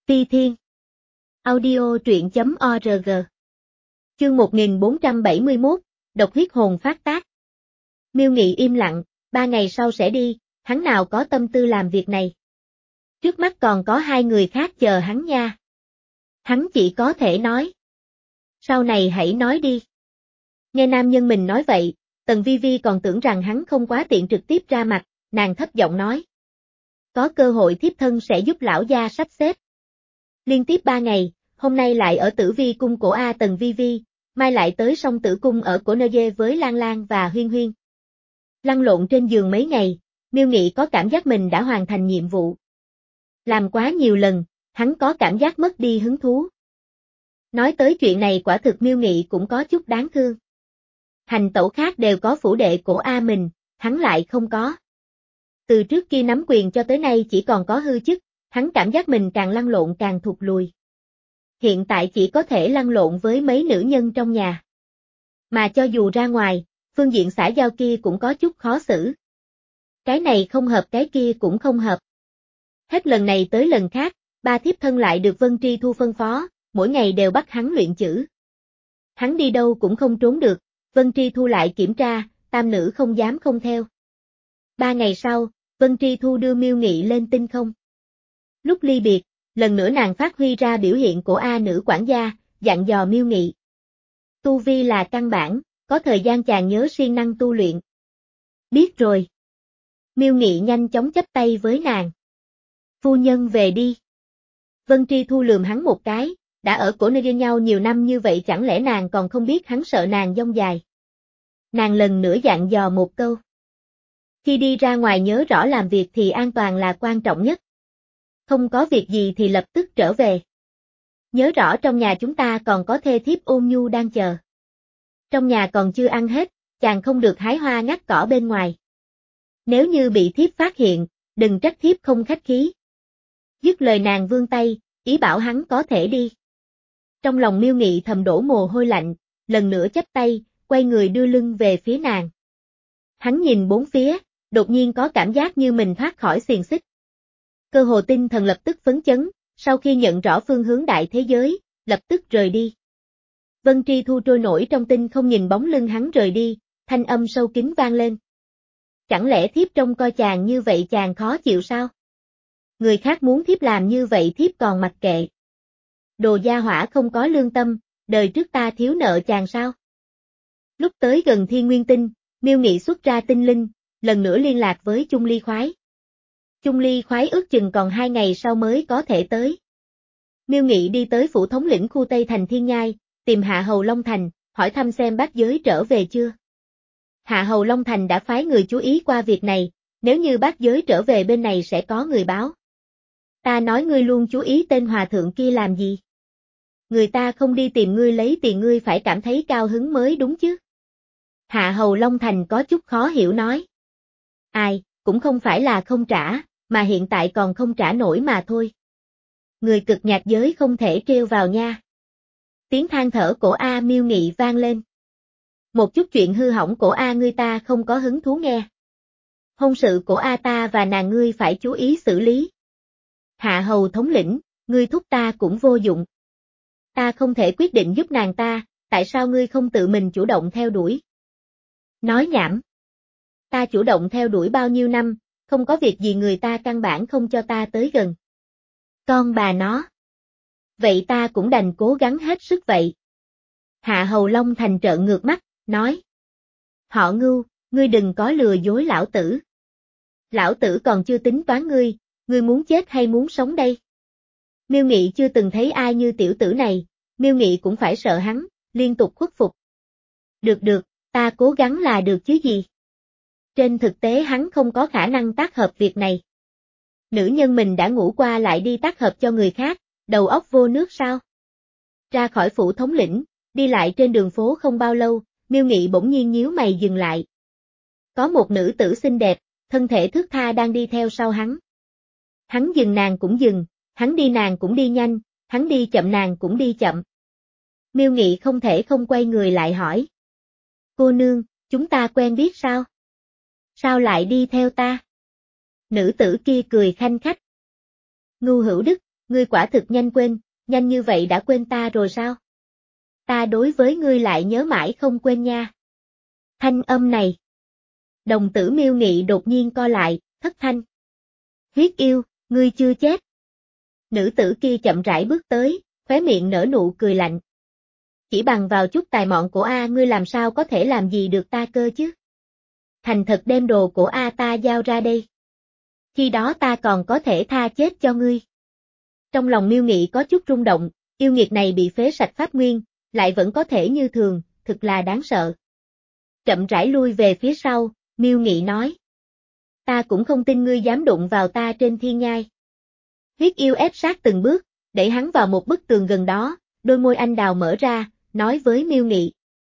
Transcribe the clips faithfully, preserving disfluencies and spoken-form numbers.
Ti Thiên. Audio truyện chấm org. Chương một nghìn bốn trăm bảy mươi mốt, độc huyết hồn phát tác. Miêu Nghị im lặng, ba ngày sau sẽ đi, hắn nào có tâm tư làm việc này. Trước mắt còn có hai người khác chờ hắn nha. Hắn chỉ có thể nói. Sau này hãy nói đi. Nghe nam nhân mình nói vậy, Tần Vi Vi còn tưởng rằng hắn không quá tiện trực tiếp ra mặt, nàng thấp giọng nói. Có cơ hội thiếp thân sẽ giúp lão gia sắp xếp. Liên tiếp ba ngày, hôm nay lại ở Tử Vi cung của A Tần Vi Vi, mai lại tới Song Tử cung ở Cổ Nơ Dê với Lan Lan và Huyên Huyên. Lăn lộn trên giường mấy ngày, Miêu Nghị có cảm giác mình đã hoàn thành nhiệm vụ. Làm quá nhiều lần, hắn có cảm giác mất đi hứng thú. Nói tới chuyện này quả thực Miêu Nghị cũng có chút đáng thương. Hành tẩu khác đều có phủ đệ của A mình, hắn lại không có. Từ trước khi nắm quyền cho tới nay chỉ còn có hư chức, hắn cảm giác mình càng lăn lộn càng thụt lùi. Hiện tại chỉ có thể lăn lộn với mấy nữ nhân trong nhà. Mà cho dù ra ngoài, phương diện xã giao kia cũng có chút khó xử. Cái này không hợp cái kia cũng không hợp. Hết lần này tới lần khác, ba thiếp thân lại được Vân Tri Thu phân phó, mỗi ngày đều bắt hắn luyện chữ. Hắn đi đâu cũng không trốn được, Vân Tri Thu lại kiểm tra, tam nữ không dám không theo. Ba ngày sau, Vân Tri Thu đưa Miêu Nghị lên tinh không. Lúc ly biệt, lần nữa nàng phát huy ra biểu hiện của A nữ quản gia, dặn dò Miêu Nghị. Tu vi là căn bản, có thời gian chàng nhớ siêng năng tu luyện. Biết rồi. Miêu Nghị nhanh chóng chắp tay với nàng. Phu nhân về đi. Vân Tri Thu lườm hắn một cái, đã ở Cổ Nơ Dê nhau nhiều năm như vậy chẳng lẽ nàng còn không biết hắn sợ nàng dông dài. Nàng lần nữa dặn dò một câu. Khi đi ra ngoài nhớ rõ làm việc thì an toàn là quan trọng nhất. Không có việc gì thì lập tức trở về. Nhớ rõ trong nhà chúng ta còn có thê thiếp Ôn Nhu đang chờ. Trong nhà còn chưa ăn hết, chàng không được hái hoa ngắt cỏ bên ngoài. Nếu như bị thiếp phát hiện, đừng trách thiếp không khách khí. Dứt lời nàng vươn tay, ý bảo hắn có thể đi. Trong lòng Miêu Nghị thầm đổ mồ hôi lạnh, lần nữa chắp tay, quay người đưa lưng về phía nàng. Hắn nhìn bốn phía, đột nhiên có cảm giác như mình thoát khỏi xiềng xích. Cơ hồ tinh thần lập tức phấn chấn, sau khi nhận rõ phương hướng đại thế giới, lập tức rời đi. Vân Tri Thu trôi nổi trong tinh không nhìn bóng lưng hắn rời đi, thanh âm sâu kín vang lên. Chẳng lẽ thiếp trông coi chàng như vậy chàng khó chịu sao? Người khác muốn thiếp làm như vậy thiếp còn mặc kệ. Đồ gia hỏa không có lương tâm, đời trước ta thiếu nợ chàng sao? Lúc tới gần Thiên Nguyên Tinh, Miêu Nghị xuất ra tinh linh, lần nữa liên lạc với Chung Ly Khoái. Chung Ly Khoái ước chừng còn hai ngày sau mới có thể tới. Miêu Nghị đi tới phủ thống lĩnh khu Tây Thành Thiên Nhai, tìm Hạ Hầu Long Thành, hỏi thăm xem bát giới trở về chưa. Hạ Hầu Long Thành đã phái người chú ý qua việc này, nếu như bát giới trở về bên này sẽ có người báo. Ta nói ngươi luôn chú ý tên hòa thượng kia làm gì? Người ta không đi tìm ngươi lấy tiền ngươi phải cảm thấy cao hứng mới đúng chứ. Hạ Hầu Long Thành có chút khó hiểu nói. Ai, cũng không phải là không trả, mà hiện tại còn không trả nổi mà thôi. Người cực nhạc giới không thể trêu vào nha. Tiếng than thở của A Miêu Nghị vang lên. Một chút chuyện hư hỏng của A ngươi ta không có hứng thú nghe. Hôn sự của A ta và nàng ngươi phải chú ý xử lý. Hạ Hầu thống lĩnh, ngươi thúc ta cũng vô dụng. Ta không thể quyết định giúp nàng ta, tại sao ngươi không tự mình chủ động theo đuổi? Nói nhảm. Ta chủ động theo đuổi bao nhiêu năm, không có việc gì người ta căn bản không cho ta tới gần. Con bà nó. Vậy ta cũng đành cố gắng hết sức vậy. Hạ Hầu Long Thành trợn ngược mắt, nói. Họ Ngưu, ngươi đừng có lừa dối lão tử. Lão tử còn chưa tính toán ngươi, ngươi muốn chết hay muốn sống đây? Miêu Nghị chưa từng thấy ai như tiểu tử này, Miêu Nghị cũng phải sợ hắn, liên tục khuất phục. Được được, ta cố gắng là được chứ gì. Trên thực tế hắn không có khả năng tác hợp việc này. Nữ nhân mình đã ngủ qua lại đi tác hợp cho người khác, đầu óc vô nước sao? Ra khỏi phủ thống lĩnh, đi lại trên đường phố không bao lâu, Miêu Nghị bỗng nhiên nhíu mày dừng lại. Có một nữ tử xinh đẹp, thân thể thướt tha đang đi theo sau hắn. Hắn dừng nàng cũng dừng, hắn đi nàng cũng đi nhanh, hắn đi chậm nàng cũng đi chậm. Miêu Nghị không thể không quay người lại hỏi. Cô nương, chúng ta quen biết sao? Sao lại đi theo ta? Nữ tử kia cười khanh khách. Ngưu Hữu Đức, ngươi quả thực nhanh quên, nhanh như vậy đã quên ta rồi sao? Ta đối với ngươi lại nhớ mãi không quên nha. Thanh âm này. Đồng tử Miêu Nghị đột nhiên co lại, thất thanh. Huyết yêu, ngươi chưa chết. Nữ tử kia chậm rãi bước tới, khóe miệng nở nụ cười lạnh. Chỉ bằng vào chút tài mọn của A ngươi làm sao có thể làm gì được ta cơ chứ? Thành thật đem đồ của A ta giao ra đây. Khi đó ta còn có thể tha chết cho ngươi. Trong lòng Miêu Nghị có chút rung động, yêu nghiệt này bị phế sạch pháp nguyên, lại vẫn có thể như thường, thực là đáng sợ. Chậm rãi lui về phía sau, Miêu Nghị nói. Ta cũng không tin ngươi dám đụng vào ta trên thiên nhai. Huyết yêu ép sát từng bước, đẩy hắn vào một bức tường gần đó, đôi môi anh đào mở ra, nói với Miêu Nghị.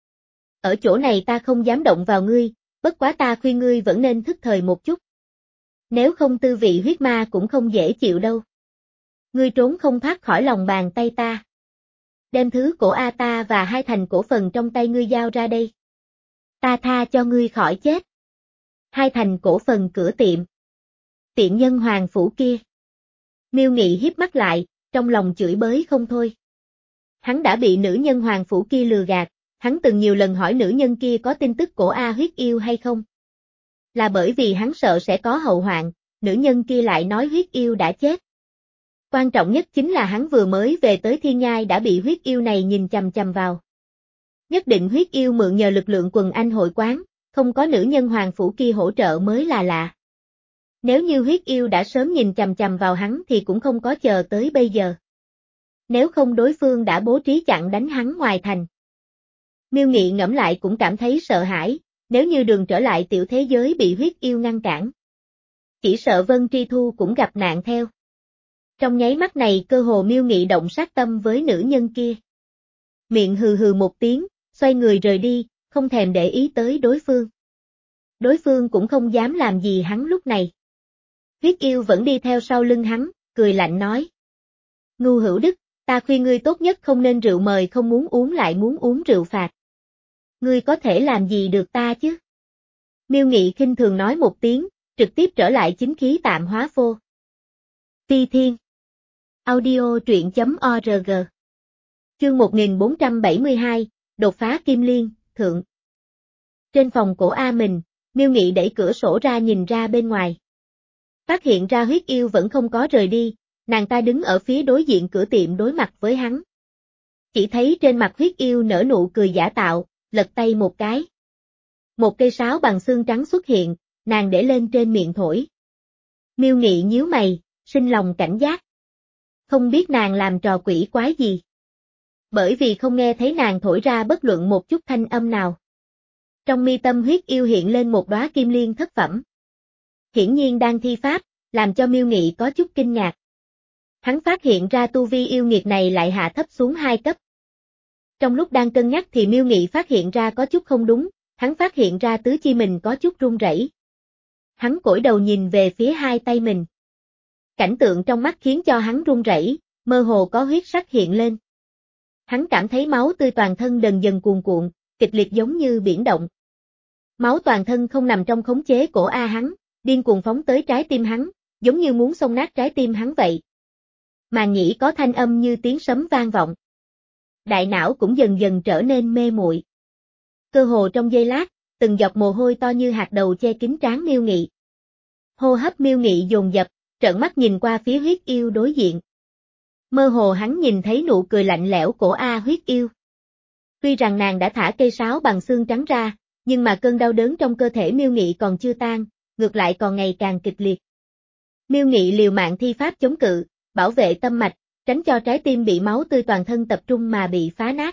Ở chỗ này ta không dám động vào ngươi, bất quá ta khuyên ngươi vẫn nên thức thời một chút. Nếu không tư vị huyết ma cũng không dễ chịu đâu. Ngươi trốn không thoát khỏi lòng bàn tay ta. Đem thứ cổ A ta và hai thành cổ phần trong tay ngươi giao ra đây. Ta tha cho ngươi khỏi chết. Hai thành cổ phần cửa tiệm. Tiện nhân hoàng phủ kia. Miêu Nghị hiếp mắt lại, trong lòng chửi bới không thôi. Hắn đã bị nữ nhân hoàng phủ kia lừa gạt, hắn từng nhiều lần hỏi nữ nhân kia có tin tức cổ A huyết yêu hay không. Là bởi vì hắn sợ sẽ có hậu hoạn, nữ nhân kia lại nói huyết yêu đã chết. Quan trọng nhất chính là hắn vừa mới về tới thiên nhai đã bị huyết yêu này nhìn chằm chằm vào. Nhất định huyết yêu mượn nhờ lực lượng quần anh hội quán, không có nữ nhân hoàng phủ kia hỗ trợ mới là lạ. Nếu như huyết yêu đã sớm nhìn chằm chằm vào hắn thì cũng không có chờ tới bây giờ. Nếu không đối phương đã bố trí chặn đánh hắn ngoài thành. Miêu Nghị ngẫm lại cũng cảm thấy sợ hãi, nếu như đường trở lại tiểu thế giới bị huyết yêu ngăn cản. Chỉ sợ Vân Tri Thu cũng gặp nạn theo. Trong nháy mắt này cơ hồ Miêu Nghị động sát tâm với nữ nhân kia. Miệng hừ hừ một tiếng, xoay người rời đi, không thèm để ý tới đối phương. Đối phương cũng không dám làm gì hắn lúc này. Huyết yêu vẫn đi theo sau lưng hắn, cười lạnh nói. Ngu hữu đức, ta khuyên ngươi tốt nhất không nên rượu mời không muốn uống lại muốn uống rượu phạt. Ngươi có thể làm gì được ta chứ? Miêu Nghị khinh thường nói một tiếng, trực tiếp trở lại chính khí tạm hóa phô. Phi Thiên. Audio truyện chấm org. Chương một nghìn bốn trăm bảy mươi hai, đột phá Kim Liên, thượng. Trên phòng cổ A mình, Miêu Nghị đẩy cửa sổ ra nhìn ra bên ngoài. Phát hiện ra huyết yêu vẫn không có rời đi, nàng ta đứng ở phía đối diện cửa tiệm đối mặt với hắn. Chỉ thấy trên mặt huyết yêu nở nụ cười giả tạo, lật tay một cái. Một cây sáo bằng xương trắng xuất hiện, nàng để lên trên miệng thổi. Miêu Nghị nhíu mày, sinh lòng cảnh giác. Không biết nàng làm trò quỷ quái gì. Bởi vì không nghe thấy nàng thổi ra bất luận một chút thanh âm nào. Trong mi tâm huyết yêu hiện lên một đóa kim liên thất phẩm. Hiển nhiên đang thi pháp, làm cho Miêu Nghị có chút kinh ngạc. Hắn phát hiện ra tu vi yêu nghiệt này lại hạ thấp xuống hai cấp. Trong lúc đang cân nhắc thì Miêu Nghị phát hiện ra có chút không đúng, hắn phát hiện ra tứ chi mình có chút run rẩy. Hắn cúi đầu nhìn về phía hai tay mình. Cảnh tượng trong mắt khiến cho hắn run rẩy, mơ hồ có huyết sắc hiện lên. Hắn cảm thấy máu tươi toàn thân dần dần cuồn cuộn, kịch liệt giống như biển động. Máu toàn thân không nằm trong khống chế của A hắn, điên cuồng phóng tới trái tim hắn, giống như muốn xông nát trái tim hắn vậy. Màng nhĩ có thanh âm như tiếng sấm vang vọng. Đại não cũng dần dần trở nên mê muội. Cơ hồ trong giây lát, từng giọt mồ hôi to như hạt đậu che kín trán Miêu Nghị. Hô hấp Miêu Nghị dồn dập, trợn mắt nhìn qua phía huyết yêu đối diện. Mơ hồ hắn nhìn thấy nụ cười lạnh lẽo của A huyết yêu. Tuy rằng nàng đã thả cây sáo bằng xương trắng ra, nhưng mà cơn đau đớn trong cơ thể Miêu Nghị còn chưa tan, ngược lại còn ngày càng kịch liệt. Miêu Nghị liều mạng thi pháp chống cự, bảo vệ tâm mạch, tránh cho trái tim bị máu tươi toàn thân tập trung mà bị phá nát.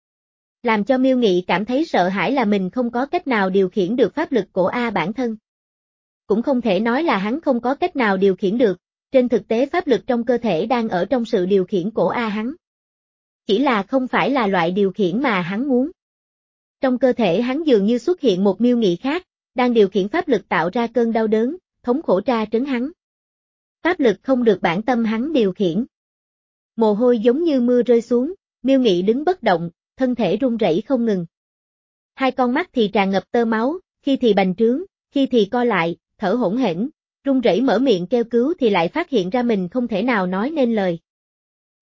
Làm cho Miêu Nghị cảm thấy sợ hãi là mình không có cách nào điều khiển được pháp lực của A bản thân. Cũng không thể nói là hắn không có cách nào điều khiển được, trên thực tế pháp lực trong cơ thể đang ở trong sự điều khiển của A hắn. Chỉ là không phải là loại điều khiển mà hắn muốn. Trong cơ thể hắn dường như xuất hiện một Miêu Nghị khác, đang điều khiển pháp lực tạo ra cơn đau đớn, thống khổ tra trấn hắn. Pháp lực không được bản tâm hắn điều khiển. Mồ hôi giống như mưa rơi xuống, Miêu Nghị đứng bất động, thân thể run rẩy không ngừng. Hai con mắt thì tràn ngập tơ máu, khi thì bành trướng, khi thì co lại, thở hổn hển, run rẩy mở miệng kêu cứu thì lại phát hiện ra mình không thể nào nói nên lời.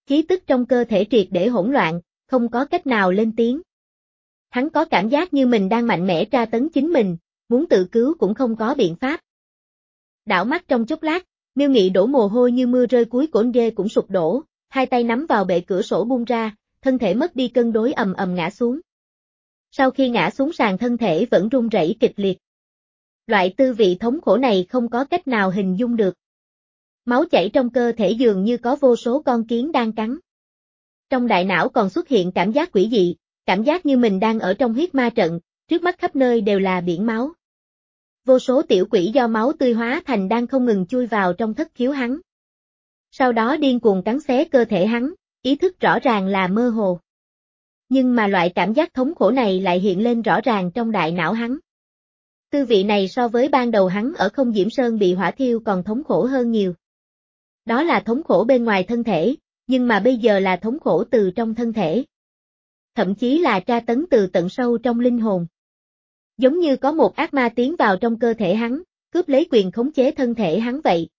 Khí tức trong cơ thể triệt để hỗn loạn, không có cách nào lên tiếng. Hắn có cảm giác như mình đang mạnh mẽ tra tấn chính mình, muốn tự cứu cũng không có biện pháp. Đảo mắt trong chốc lát, Miêu Nghị đổ mồ hôi như mưa rơi, cuối cổ Nghê cũng sụp đổ, hai tay nắm vào bệ cửa sổ buông ra, thân thể mất đi cân đối ầm ầm ngã xuống. Sau khi ngã xuống sàn thân thể vẫn run rẩy kịch liệt. Loại tư vị thống khổ này không có cách nào hình dung được. Máu chảy trong cơ thể dường như có vô số con kiến đang cắn. Trong đại não còn xuất hiện cảm giác quỷ dị, cảm giác như mình đang ở trong huyết ma trận, trước mắt khắp nơi đều là biển máu. Vô số tiểu quỷ do máu tươi hóa thành đang không ngừng chui vào trong thất khiếu hắn. Sau đó điên cuồng cắn xé cơ thể hắn, ý thức rõ ràng là mơ hồ. Nhưng mà loại cảm giác thống khổ này lại hiện lên rõ ràng trong đại não hắn. Tư vị này so với ban đầu hắn ở Không Diễm Sơn bị hỏa thiêu còn thống khổ hơn nhiều. Đó là thống khổ bên ngoài thân thể, nhưng mà bây giờ là thống khổ từ trong thân thể. Thậm chí là tra tấn từ tận sâu trong linh hồn. Giống như có một ác ma tiến vào trong cơ thể hắn, cướp lấy quyền khống chế thân thể hắn vậy.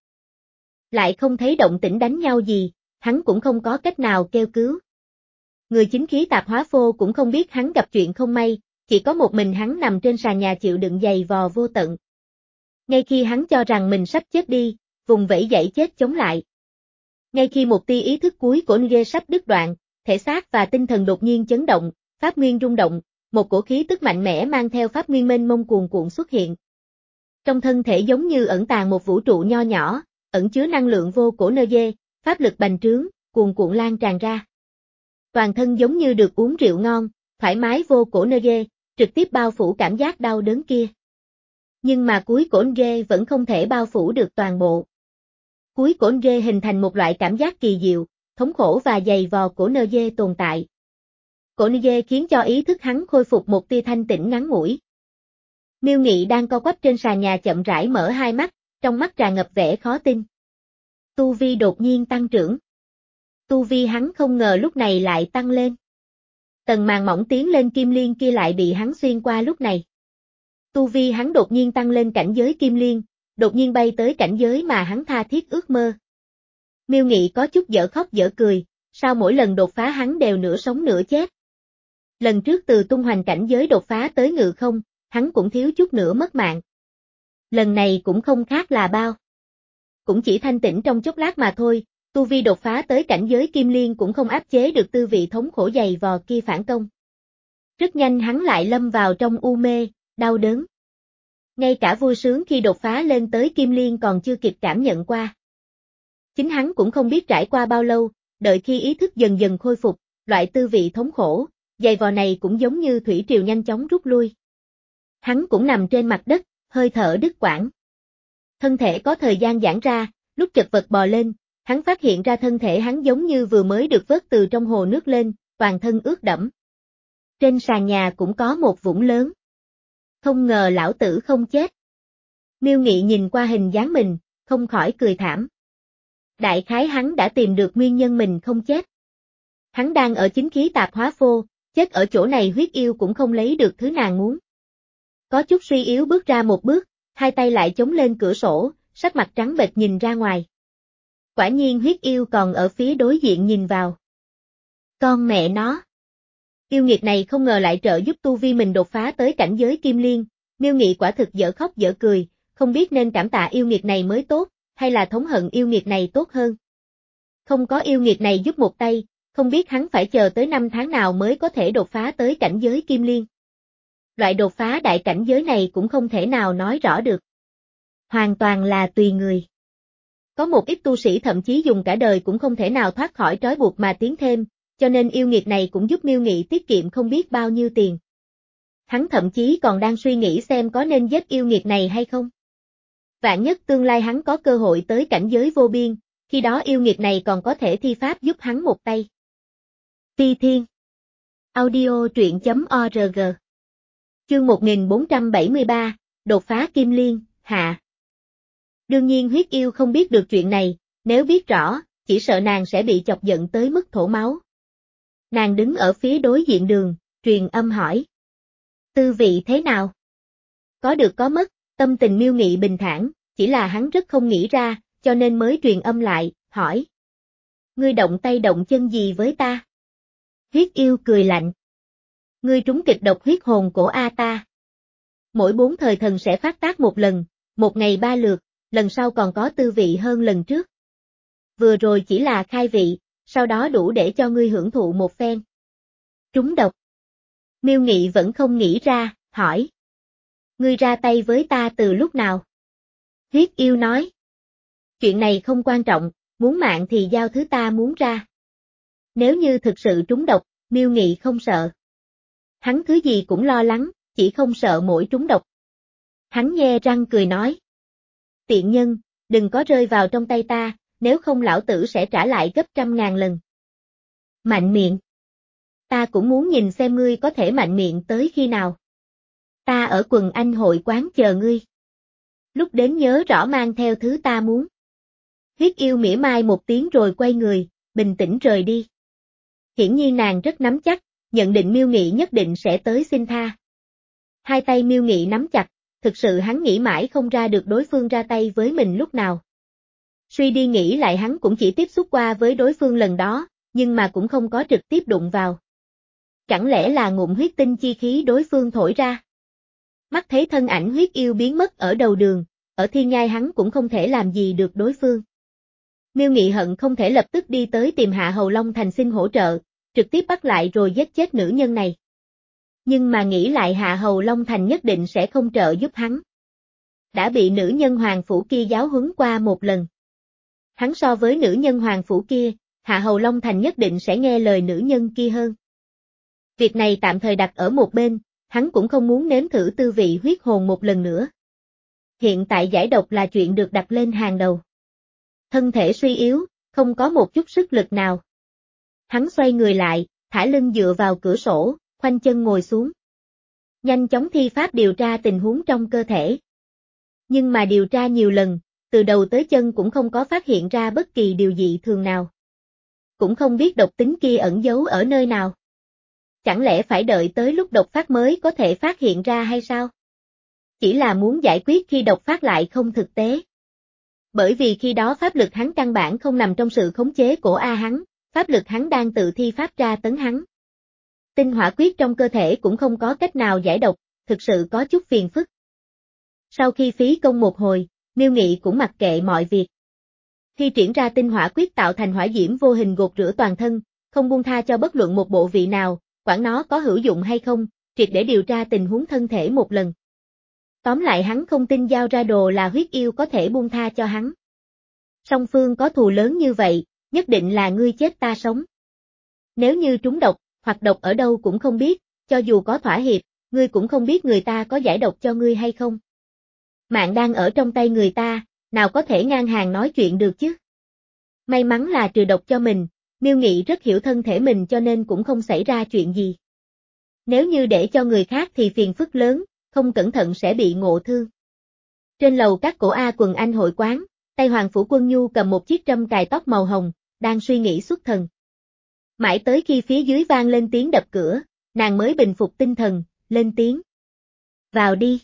Lại không thấy động tĩnh đánh nhau gì, hắn cũng không có cách nào kêu cứu. Người chính khí tạp hóa phô cũng không biết hắn gặp chuyện không may, chỉ có một mình hắn nằm trên sàn nhà chịu đựng giày vò vô tận. Ngay khi hắn cho rằng mình sắp chết đi, vùng vẫy dãy chết chống lại. Ngay khi một tia ý thức cuối của Nghê sắp đứt đoạn, thể xác và tinh thần đột nhiên chấn động, pháp nguyên rung động, một cổ khí tức mạnh mẽ mang theo pháp nguyên mênh mông cuồn cuộn xuất hiện. Trong thân thể giống như ẩn tàng một vũ trụ nho nhỏ, ẩn chứa năng lượng vô cổ Nghê, pháp lực bành trướng, cuồn cuộn lan tràn ra. Toàn thân giống như được uống rượu ngon, thoải mái vô cổ Nghê, trực tiếp bao phủ cảm giác đau đớn kia. Nhưng mà cuối cổ Nghê vẫn không thể bao phủ được toàn bộ. Cuối cổ Nghê hình thành một loại cảm giác kỳ diệu, thống khổ và dày vò cổ Nghê tồn tại. Cổ Nghê khiến cho ý thức hắn khôi phục một tia thanh tĩnh ngắn ngủi. Miêu Nghị đang co quắp trên sàn nhà chậm rãi mở hai mắt, trong mắt tràn ngập vẻ khó tin. Tu vi đột nhiên tăng trưởng. Tu vi hắn không ngờ lúc này lại tăng lên. Tầng màn mỏng tiến lên kim liên kia lại bị hắn xuyên qua lúc này. Tu vi hắn đột nhiên tăng lên cảnh giới kim liên, đột nhiên bay tới cảnh giới mà hắn tha thiết ước mơ. Miêu Nghị có chút dở khóc dở cười, sao mỗi lần đột phá hắn đều nửa sống nửa chết. Lần trước từ tung hoành cảnh giới đột phá tới ngự không, hắn cũng thiếu chút nữa mất mạng. Lần này cũng không khác là bao. Cũng chỉ thanh tĩnh trong chốc lát mà thôi, tu vi đột phá tới cảnh giới kim liên cũng không áp chế được tư vị thống khổ dày vò kia phản công. Rất nhanh hắn lại lâm vào trong u mê, đau đớn. Ngay cả vui sướng khi đột phá lên tới kim liên còn chưa kịp cảm nhận qua. Chính hắn cũng không biết trải qua bao lâu, đợi khi ý thức dần dần khôi phục, loại tư vị thống khổ, dày vò này cũng giống như thủy triều nhanh chóng rút lui. Hắn cũng nằm trên mặt đất, hơi thở đứt quãng. Thân thể có thời gian giãn ra, lúc chật vật bò lên, hắn phát hiện ra thân thể hắn giống như vừa mới được vớt từ trong hồ nước lên, toàn thân ướt đẫm. Trên sàn nhà cũng có một vũng lớn. Không ngờ lão tử không chết. Miêu Nghị nhìn qua hình dáng mình, không khỏi cười thảm. Đại khái hắn đã tìm được nguyên nhân mình không chết. Hắn đang ở chính khí tạp hóa phô, chết ở chỗ này huyết yêu cũng không lấy được thứ nàng muốn. Có chút suy yếu bước ra một bước, hai tay lại chống lên cửa sổ, sắc mặt trắng bệch nhìn ra ngoài. Quả nhiên huyết yêu còn ở phía đối diện nhìn vào. Con mẹ nó. Yêu nghiệt này không ngờ lại trợ giúp tu vi mình đột phá tới cảnh giới kim liên, Miêu Nghị quả thực dở khóc dở cười, không biết nên cảm tạ yêu nghiệt này mới tốt, hay là thống hận yêu nghiệt này tốt hơn. Không có yêu nghiệt này giúp một tay, không biết hắn phải chờ tới năm tháng nào mới có thể đột phá tới cảnh giới kim liên. Loại đột phá đại cảnh giới này cũng không thể nào nói rõ được. Hoàn toàn là tùy người. Có một ít tu sĩ thậm chí dùng cả đời cũng không thể nào thoát khỏi trói buộc mà tiến thêm, cho nên yêu nghiệt này cũng giúp Miêu Nghị tiết kiệm không biết bao nhiêu tiền. Hắn thậm chí còn đang suy nghĩ xem có nên giết yêu nghiệt này hay không. Vạn nhất tương lai hắn có cơ hội tới cảnh giới vô biên, khi đó yêu nghiệt này còn có thể thi pháp giúp hắn một tay. Phi Thiên Audio truyện chấm org Chương một nghìn bốn trăm bảy mươi ba, đột phá kim liên, hạ. Đương nhiên huyết yêu không biết được chuyện này, nếu biết rõ, chỉ sợ nàng sẽ bị chọc giận tới mức thổ máu. Nàng đứng ở phía đối diện đường, truyền âm hỏi. Tư vị thế nào? Có được có mất, tâm tình Miêu Nghị bình thản, chỉ là hắn rất không nghĩ ra, cho nên mới truyền âm lại, hỏi. Ngươi động tay động chân gì với ta? Huyết yêu cười lạnh. Ngươi trúng kịch độc huyết hồn cổ A ta. Mỗi bốn thời thần sẽ phát tác một lần, một ngày ba lượt, lần sau còn có tư vị hơn lần trước. Vừa rồi chỉ là khai vị, sau đó đủ để cho ngươi hưởng thụ một phen. Trúng độc. Miêu Nghị vẫn không nghĩ ra, hỏi. Ngươi ra tay với ta từ lúc nào? Huyết yêu nói. Chuyện này không quan trọng, muốn mạng thì giao thứ ta muốn ra. Nếu như thực sự trúng độc, Miêu Nghị không sợ. Hắn thứ gì cũng lo lắng, chỉ không sợ mỗi trúng độc. Hắn nhe răng cười nói. Tiện nhân, đừng có rơi vào trong tay ta, nếu không lão tử sẽ trả lại gấp trăm ngàn lần. Mạnh miệng. Ta cũng muốn nhìn xem ngươi có thể mạnh miệng tới khi nào. Ta ở quần anh hội quán chờ ngươi. Lúc đến nhớ rõ mang theo thứ ta muốn. Huyết yêu mỉa mai một tiếng rồi quay người, bình tĩnh rời đi. Hiển nhiên nàng rất nắm chắc, nhận định Miêu Nghị nhất định sẽ tới xin tha. Hai tay Miêu Nghị nắm chặt, thực sự hắn nghĩ mãi không ra được đối phương ra tay với mình lúc nào. Suy đi nghĩ lại hắn cũng chỉ tiếp xúc qua với đối phương lần đó, nhưng mà cũng không có trực tiếp đụng vào. Chẳng lẽ là ngụm huyết tinh chi khí đối phương thổi ra? Mắt thấy thân ảnh huyết yêu biến mất ở đầu đường, ở thiên nhai hắn cũng không thể làm gì được đối phương. Miêu Nghị hận không thể lập tức đi tới tìm Hạ Hầu Long Thành xin hỗ trợ, trực tiếp bắt lại rồi giết chết nữ nhân này. Nhưng mà nghĩ lại Hạ Hầu Long Thành nhất định sẽ không trợ giúp hắn. Đã bị nữ nhân hoàng phủ kia giáo huấn qua một lần. Hắn so với nữ nhân hoàng phủ kia, Hạ Hầu Long Thành nhất định sẽ nghe lời nữ nhân kia hơn. Việc này tạm thời đặt ở một bên, hắn cũng không muốn nếm thử tư vị huyết hồn một lần nữa. Hiện tại giải độc là chuyện được đặt lên hàng đầu. Thân thể suy yếu, không có một chút sức lực nào. Hắn xoay người lại, thả lưng dựa vào cửa sổ, khoanh chân ngồi xuống. Nhanh chóng thi pháp điều tra tình huống trong cơ thể. Nhưng mà điều tra nhiều lần, từ đầu tới chân cũng không có phát hiện ra bất kỳ điều dị thường nào. Cũng không biết độc tính kia ẩn giấu ở nơi nào. Chẳng lẽ phải đợi tới lúc độc phát mới có thể phát hiện ra hay sao? Chỉ là muốn giải quyết khi độc phát lại không thực tế. Bởi vì khi đó pháp lực hắn căn bản không nằm trong sự khống chế của A hắn, pháp lực hắn đang tự thi pháp ra tấn hắn. Tinh hỏa quyết trong cơ thể cũng không có cách nào giải độc, thực sự có chút phiền phức. Sau khi phí công một hồi, Miêu Nghị cũng mặc kệ mọi việc. Khi triển ra tinh hỏa quyết tạo thành hỏa diễm vô hình gột rửa toàn thân, không buông tha cho bất luận một bộ vị nào, quản nó có hữu dụng hay không, triệt để điều tra tình huống thân thể một lần. Tóm lại hắn không tin giao ra đồ là huyết yêu có thể buông tha cho hắn. Song phương có thù lớn như vậy, nhất định là ngươi chết ta sống. Nếu như trúng độc, hoặc độc ở đâu cũng không biết, cho dù có thỏa hiệp, ngươi cũng không biết người ta có giải độc cho ngươi hay không. Mạng đang ở trong tay người ta, nào có thể ngang hàng nói chuyện được chứ. May mắn là trừ độc cho mình, Miêu Nghị rất hiểu thân thể mình cho nên cũng không xảy ra chuyện gì. Nếu như để cho người khác thì phiền phức lớn, không cẩn thận sẽ bị ngộ thương. Trên lầu các cổ A quần anh hội quán, tay Hoàng Phủ Quân Nhu cầm một chiếc trâm cài tóc màu hồng, đang suy nghĩ xuất thần. Mãi tới khi phía dưới vang lên tiếng đập cửa, nàng mới bình phục tinh thần, lên tiếng. Vào đi.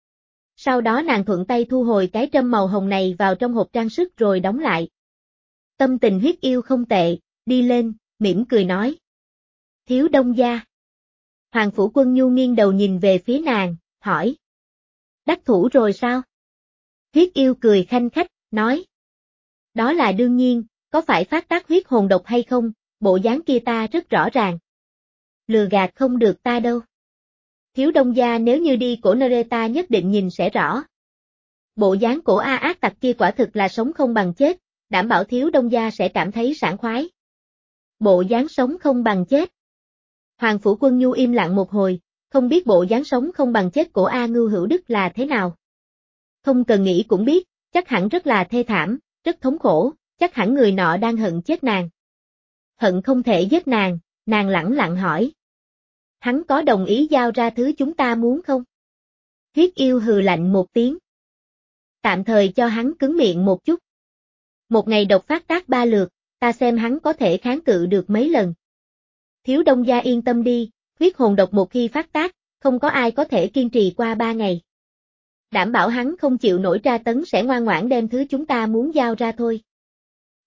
Sau đó nàng thuận tay thu hồi cái trâm màu hồng này vào trong hộp trang sức rồi đóng lại. Tâm tình huyết yêu không tệ, đi lên, mỉm cười nói. Thiếu đông gia. Hoàng Phủ Quân Nhu nghiêng đầu nhìn về phía nàng, hỏi. Đắc thủ rồi sao? Huyết yêu cười khanh khách, nói. Đó là đương nhiên, có phải phát tác huyết hồn độc hay không, bộ dáng kia ta rất rõ ràng. Lừa gạt không được ta đâu. Thiếu đông gia nếu như đi cổ nơ ta nhất định nhìn sẽ rõ. Bộ dáng cổ A ác tặc kia quả thực là sống không bằng chết, đảm bảo thiếu đông gia sẽ cảm thấy sảng khoái. Bộ dáng sống không bằng chết. Hoàng Phủ Quân Nhu im lặng một hồi, không biết bộ dáng sống không bằng chết của A Ngưu Hữu Đức là thế nào. Không cần nghĩ cũng biết, chắc hẳn rất là thê thảm, rất thống khổ, chắc hẳn người nọ đang hận chết nàng. Hận không thể giết nàng, nàng lẳng lặng hỏi. Hắn có đồng ý giao ra thứ chúng ta muốn không? Huyết yêu hừ lạnh một tiếng. Tạm thời cho hắn cứng miệng một chút. Một ngày độc phát tác ba lượt, ta xem hắn có thể kháng cự được mấy lần. Thiếu đông gia yên tâm đi, huyết hồn độc một khi phát tác, không có ai có thể kiên trì qua ba ngày. Đảm bảo hắn không chịu nổi tra tấn sẽ ngoan ngoãn đem thứ chúng ta muốn giao ra thôi.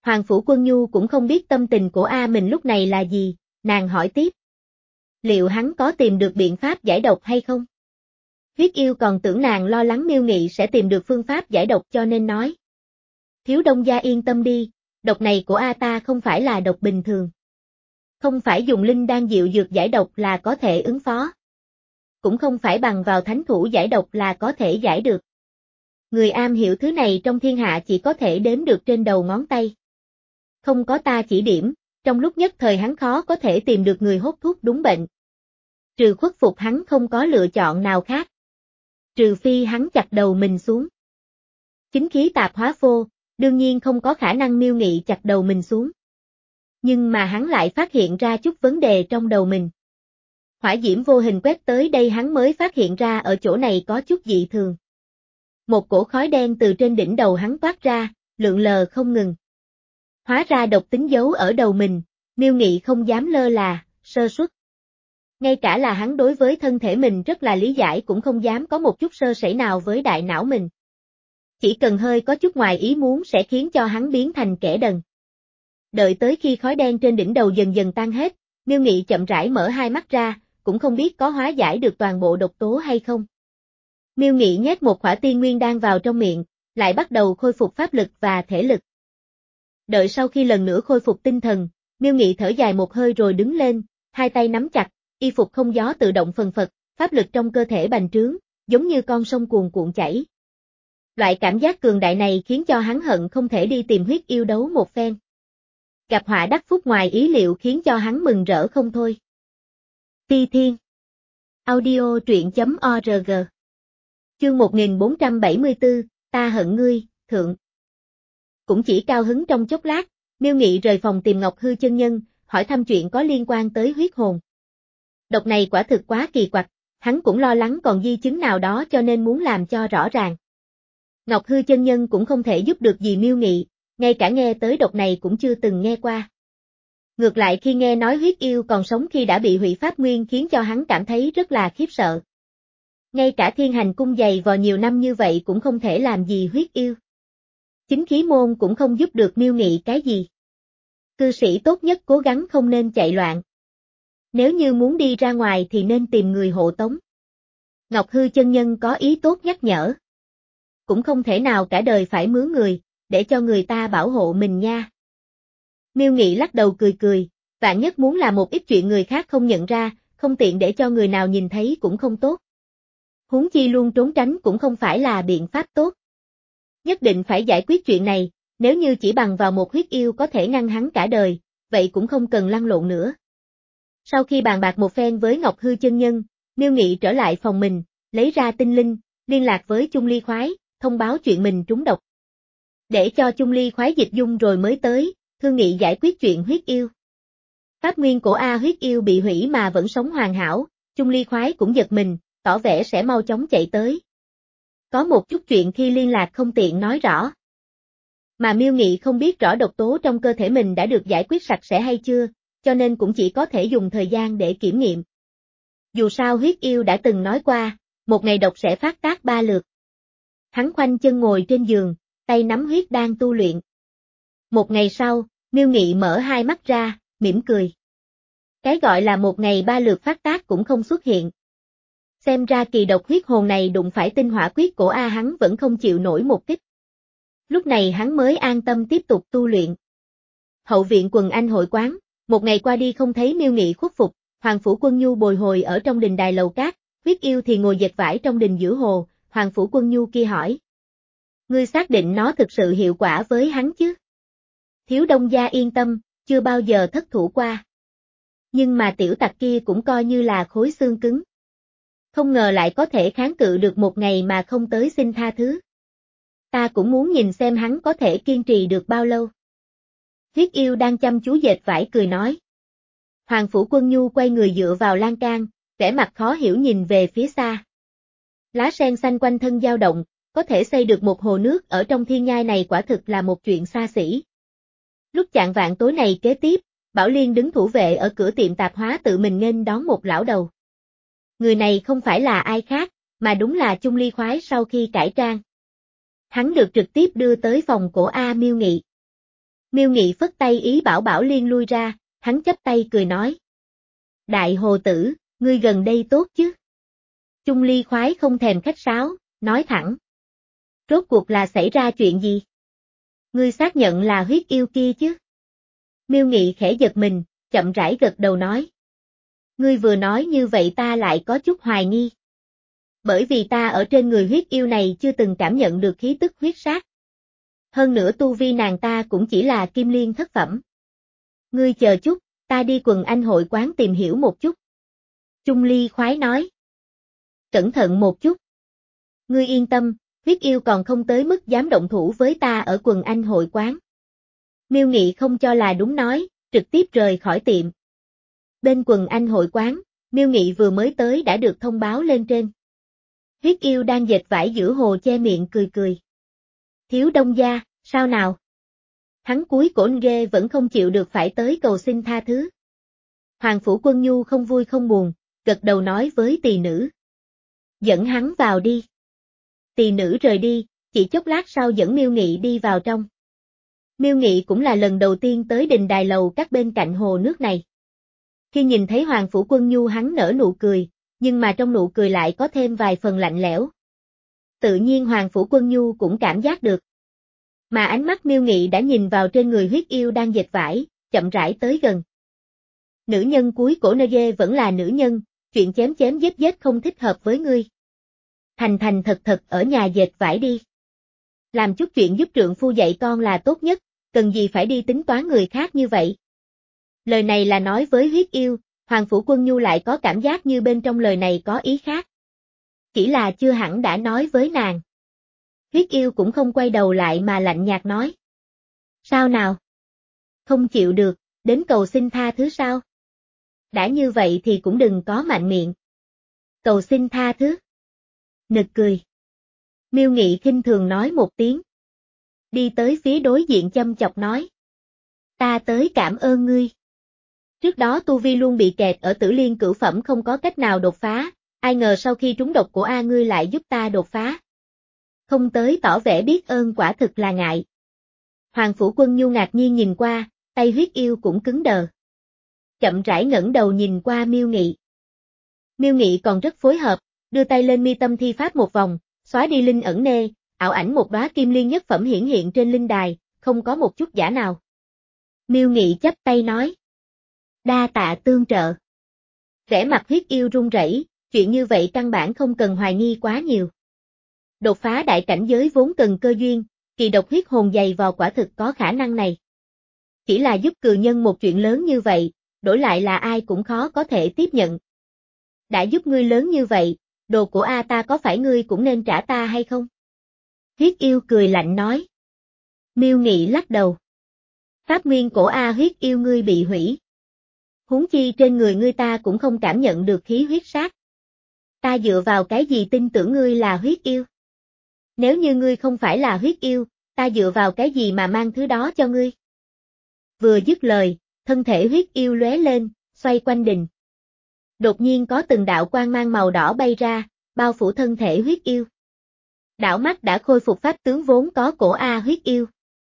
Hoàng Phủ Quân Nhu cũng không biết tâm tình của A mình lúc này là gì, nàng hỏi tiếp. Liệu hắn có tìm được biện pháp giải độc hay không? Huyết yêu còn tưởng nàng lo lắng Miêu Nghị sẽ tìm được phương pháp giải độc cho nên nói. Thiếu đông gia yên tâm đi, độc này của A ta không phải là độc bình thường. Không phải dùng linh đan diệu dược giải độc là có thể ứng phó. Cũng không phải bằng vào thánh thủ giải độc là có thể giải được. Người am hiểu thứ này trong thiên hạ chỉ có thể đếm được trên đầu ngón tay. Không có ta chỉ điểm, trong lúc nhất thời hắn khó có thể tìm được người hốt thuốc đúng bệnh. Trừ khuất phục hắn không có lựa chọn nào khác. Trừ phi hắn chặt đầu mình xuống. Chính khí tạp hóa phô, đương nhiên không có khả năng Miêu Nghị chặt đầu mình xuống. Nhưng mà hắn lại phát hiện ra chút vấn đề trong đầu mình. Hỏa diễm vô hình quét tới đây hắn mới phát hiện ra ở chỗ này có chút dị thường. Một cổ khói đen từ trên đỉnh đầu hắn toát ra, lượn lờ không ngừng. Hóa ra độc tính giấu ở đầu mình, Miêu Nghị không dám lơ là, sơ suất. Ngay cả là hắn đối với thân thể mình rất là lý giải cũng không dám có một chút sơ sẩy nào với đại não mình. Chỉ cần hơi có chút ngoài ý muốn sẽ khiến cho hắn biến thành kẻ đần. Đợi tới khi khói đen trên đỉnh đầu dần dần tan hết, Miêu Nghị chậm rãi mở hai mắt ra, cũng không biết có hóa giải được toàn bộ độc tố hay không. Miêu Nghị nhét một khỏa tiên nguyên đan vào trong miệng, lại bắt đầu khôi phục pháp lực và thể lực. Đợi sau khi lần nữa khôi phục tinh thần, Miêu Nghị thở dài một hơi rồi đứng lên, hai tay nắm chặt, y phục không gió tự động phần phật, pháp lực trong cơ thể bành trướng, giống như con sông cuồn cuộn chảy. Loại cảm giác cường đại này khiến cho hắn hận không thể đi tìm huyết yêu đấu một phen. Gặp họa đắc phúc ngoài ý liệu khiến cho hắn mừng rỡ không thôi. Ti Thiên Audio truyện chấm org Chương một nghìn bốn trăm bảy mươi tư, ta hận ngươi, thượng. Cũng chỉ cao hứng trong chốc lát, Miêu Nghị rời phòng tìm Ngọc Hư chân nhân, hỏi thăm chuyện có liên quan tới huyết hồn. Độc này quả thực quá kỳ quặc, hắn cũng lo lắng còn di chứng nào đó cho nên muốn làm cho rõ ràng. Ngọc Hư chân nhân cũng không thể giúp được gì Miêu Nghị, ngay cả nghe tới độc này cũng chưa từng nghe qua. Ngược lại khi nghe nói huyết yêu còn sống khi đã bị hủy pháp nguyên khiến cho hắn cảm thấy rất là khiếp sợ. Ngay cả thiên hành cung dày vò nhiều năm như vậy cũng không thể làm gì huyết yêu. Chính khí môn cũng không giúp được Miêu Nghị cái gì. Cư sĩ tốt nhất cố gắng không nên chạy loạn. Nếu như muốn đi ra ngoài thì nên tìm người hộ tống. Ngọc Hư chân nhân có ý tốt nhắc nhở. Cũng không thể nào cả đời phải mướn người, để cho người ta bảo hộ mình nha. Miêu Nghị lắc đầu cười cười, vạn nhất muốn làm một ít chuyện người khác không nhận ra, không tiện để cho người nào nhìn thấy cũng không tốt. Huống chi luôn trốn tránh cũng không phải là biện pháp tốt. Nhất định phải giải quyết chuyện này, nếu như chỉ bằng vào một huyết yêu có thể ngăn hắn cả đời, vậy cũng không cần lăn lộn nữa. Sau khi bàn bạc một phen với Ngọc Hư chân nhân, Miêu Nghị trở lại phòng mình, lấy ra tinh linh, liên lạc với Chung Ly khoái, thông báo chuyện mình trúng độc. Để cho Chung Ly khoái dịch dung rồi mới tới, thương nghị giải quyết chuyện huyết yêu. Pháp nguyên của A huyết yêu bị hủy mà vẫn sống hoàn hảo, Chung Ly khoái cũng giật mình, tỏ vẻ sẽ mau chóng chạy tới. Có một chút chuyện khi liên lạc không tiện nói rõ. Mà Miêu Nghị không biết rõ độc tố trong cơ thể mình đã được giải quyết sạch sẽ hay chưa, cho nên cũng chỉ có thể dùng thời gian để kiểm nghiệm. Dù sao huyết yêu đã từng nói qua, một ngày độc sẽ phát tác ba lượt. Hắn khoanh chân ngồi trên giường, tay nắm huyết đan tu luyện. Một ngày sau, Miêu Nghị mở hai mắt ra, mỉm cười. Cái gọi là một ngày ba lượt phát tác cũng không xuất hiện. Xem ra kỳ độc huyết hồn này đụng phải tinh hỏa quyết của A hắn vẫn không chịu nổi một kích. Lúc này hắn mới an tâm tiếp tục tu luyện. Hậu viện quần anh hội quán, một ngày qua đi không thấy Miêu Nghị khuất phục, Hoàng Phủ Quân Nhu bồi hồi ở trong đình đài lầu cát, huyết yêu thì ngồi dệt vải trong đình giữa hồ, Hoàng Phủ Quân Nhu kia hỏi. Ngươi xác định nó thực sự hiệu quả với hắn chứ? Thiếu đông gia yên tâm, chưa bao giờ thất thủ qua. Nhưng mà tiểu tặc kia cũng coi như là khối xương cứng. Không ngờ lại có thể kháng cự được một ngày mà không tới xin tha thứ. Ta cũng muốn nhìn xem hắn có thể kiên trì được bao lâu. Huyết yêu đang chăm chú dệt vải cười nói. Hoàng Phủ Quân Nhu quay người dựa vào lan can, vẻ mặt khó hiểu nhìn về phía xa. Lá sen xanh quanh thân dao động, có thể xây được một hồ nước ở trong thiên nhai này quả thực là một chuyện xa xỉ. Lúc chạng vạn tối này kế tiếp, Bảo Liên đứng thủ vệ ở cửa tiệm tạp hóa tự mình nghênh đón một lão đầu. Người này không phải là ai khác, mà đúng là Chung Ly khoái sau khi cải trang. Hắn được trực tiếp đưa tới phòng của A Miêu Nghị. Miêu Nghị phất tay ý bảo Bảo Liên lui ra, hắn chắp tay cười nói. Đại hồ tử, ngươi gần đây tốt chứ? Chung Ly khoái không thèm khách sáo, nói thẳng. Rốt cuộc là xảy ra chuyện gì? Ngươi xác nhận là huyết yêu kia chứ? Miêu Nghị khẽ giật mình, chậm rãi gật đầu nói. Ngươi vừa nói như vậy ta lại có chút hoài nghi. Bởi vì ta ở trên người huyết yêu này chưa từng cảm nhận được khí tức huyết sát. Hơn nữa tu vi nàng ta cũng chỉ là kim liên thất phẩm. Ngươi chờ chút, ta đi quần anh hội quán tìm hiểu một chút. Chung Ly khoái nói. Cẩn thận một chút. Ngươi yên tâm, huyết yêu còn không tới mức dám động thủ với ta ở quần anh hội quán. Miêu Nghị không cho là đúng nói, trực tiếp rời khỏi tiệm. Bên quần anh hội quán, Miêu Nghị vừa mới tới đã được thông báo lên trên. Huyết yêu đang dệt vải giữa hồ che miệng cười cười. Thiếu đông gia, sao nào? Hắn cúi cổ ghê vẫn không chịu được phải tới cầu xin tha thứ. Hoàng Phủ Quân Nhu không vui không buồn, gật đầu nói với tỳ nữ. Dẫn hắn vào đi. Tỳ nữ rời đi, chỉ chốc lát sau dẫn Miêu Nghị đi vào trong. Miêu Nghị cũng là lần đầu tiên tới đình đài lầu các bên cạnh hồ nước này. Khi nhìn thấy Hoàng Phủ Quân Nhu hắn nở nụ cười, nhưng mà trong nụ cười lại có thêm vài phần lạnh lẽo. Tự nhiên Hoàng Phủ Quân Nhu cũng cảm giác được. Mà ánh mắt Miêu Nghị đã nhìn vào trên người huyết yêu đang dệt vải, chậm rãi tới gần. Nữ nhân cuối cổ nê ghê vẫn là nữ nhân, chuyện chém chém giết giết không thích hợp với ngươi. Thành thành thật thật ở nhà dệt vải đi. Làm chút chuyện giúp trượng phu dạy con là tốt nhất, cần gì phải đi tính toán người khác như vậy. Lời này là nói với huyết yêu, Hoàng Phủ Quân Nhu lại có cảm giác như bên trong lời này có ý khác. Chỉ là chưa hẳn đã nói với nàng. Huyết yêu cũng không quay đầu lại mà lạnh nhạt nói. Sao nào? Không chịu được, đến cầu xin tha thứ sao? Đã như vậy thì cũng đừng có mạnh miệng. Cầu xin tha thứ. Nực cười. Miêu Nghị khinh thường nói một tiếng. Đi tới phía đối diện châm chọc nói. Ta tới cảm ơn ngươi. Trước đó tu vi luôn bị kẹt ở tử liên cửu phẩm không có cách nào đột phá, ai ngờ sau khi trúng độc của A ngươi lại giúp ta đột phá. Không tới tỏ vẻ biết ơn quả thực là ngại. Hoàng Phủ Quân Nhu ngạc nhiên nhìn qua, tay huyết yêu cũng cứng đờ. Chậm rãi ngẩng đầu nhìn qua Miêu Nghị. Miêu Nghị còn rất phối hợp, đưa tay lên mi tâm thi pháp một vòng, xóa đi linh ẩn nê, ảo ảnh một đóa kim liên nhất phẩm hiển hiện trên linh đài, không có một chút giả nào. Miêu Nghị chắp tay nói. Đa tạ tương trợ. Vẻ mặt huyết yêu run rẩy, chuyện như vậy căn bản không cần hoài nghi quá nhiều. Đột phá đại cảnh giới vốn cần cơ duyên, kỳ độc huyết hồn dày vào quả thực có khả năng này. Chỉ là giúp cừu nhân một chuyện lớn như vậy, đổi lại là ai cũng khó có thể tiếp nhận. Đã giúp ngươi lớn như vậy, đồ của A ta có phải ngươi cũng nên trả ta hay không? Huyết yêu cười lạnh nói. Miêu Nghị lắc đầu. Pháp nguyên cổ A huyết yêu ngươi bị hủy. Huống chi trên người ngươi ta cũng không cảm nhận được khí huyết sát. Ta dựa vào cái gì tin tưởng ngươi là huyết yêu? Nếu như ngươi không phải là huyết yêu, ta dựa vào cái gì mà mang thứ đó cho ngươi? Vừa dứt lời, thân thể huyết yêu lóe lên, xoay quanh đình. Đột nhiên có từng đạo quang mang màu đỏ bay ra, bao phủ thân thể huyết yêu. Đảo mắt đã khôi phục pháp tướng vốn có cổ A huyết yêu.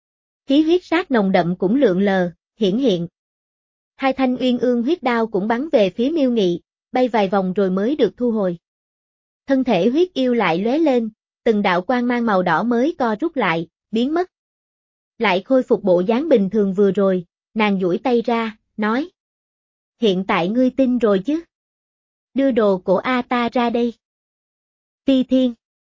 Khí huyết sát nồng đậm cũng lượn lờ, hiển hiện. Hai thanh uyên ương huyết đao cũng bắn về phía Miêu Nghị, bay vài vòng rồi mới được thu hồi. Thân thể huyết yêu lại lóe lên, từng đạo quang mang màu đỏ mới co rút lại, biến mất. Lại khôi phục bộ dáng bình thường vừa rồi, nàng duỗi tay ra, nói. Hiện tại ngươi tin rồi chứ? Đưa đồ của A ta ra đây. Ti Thiên.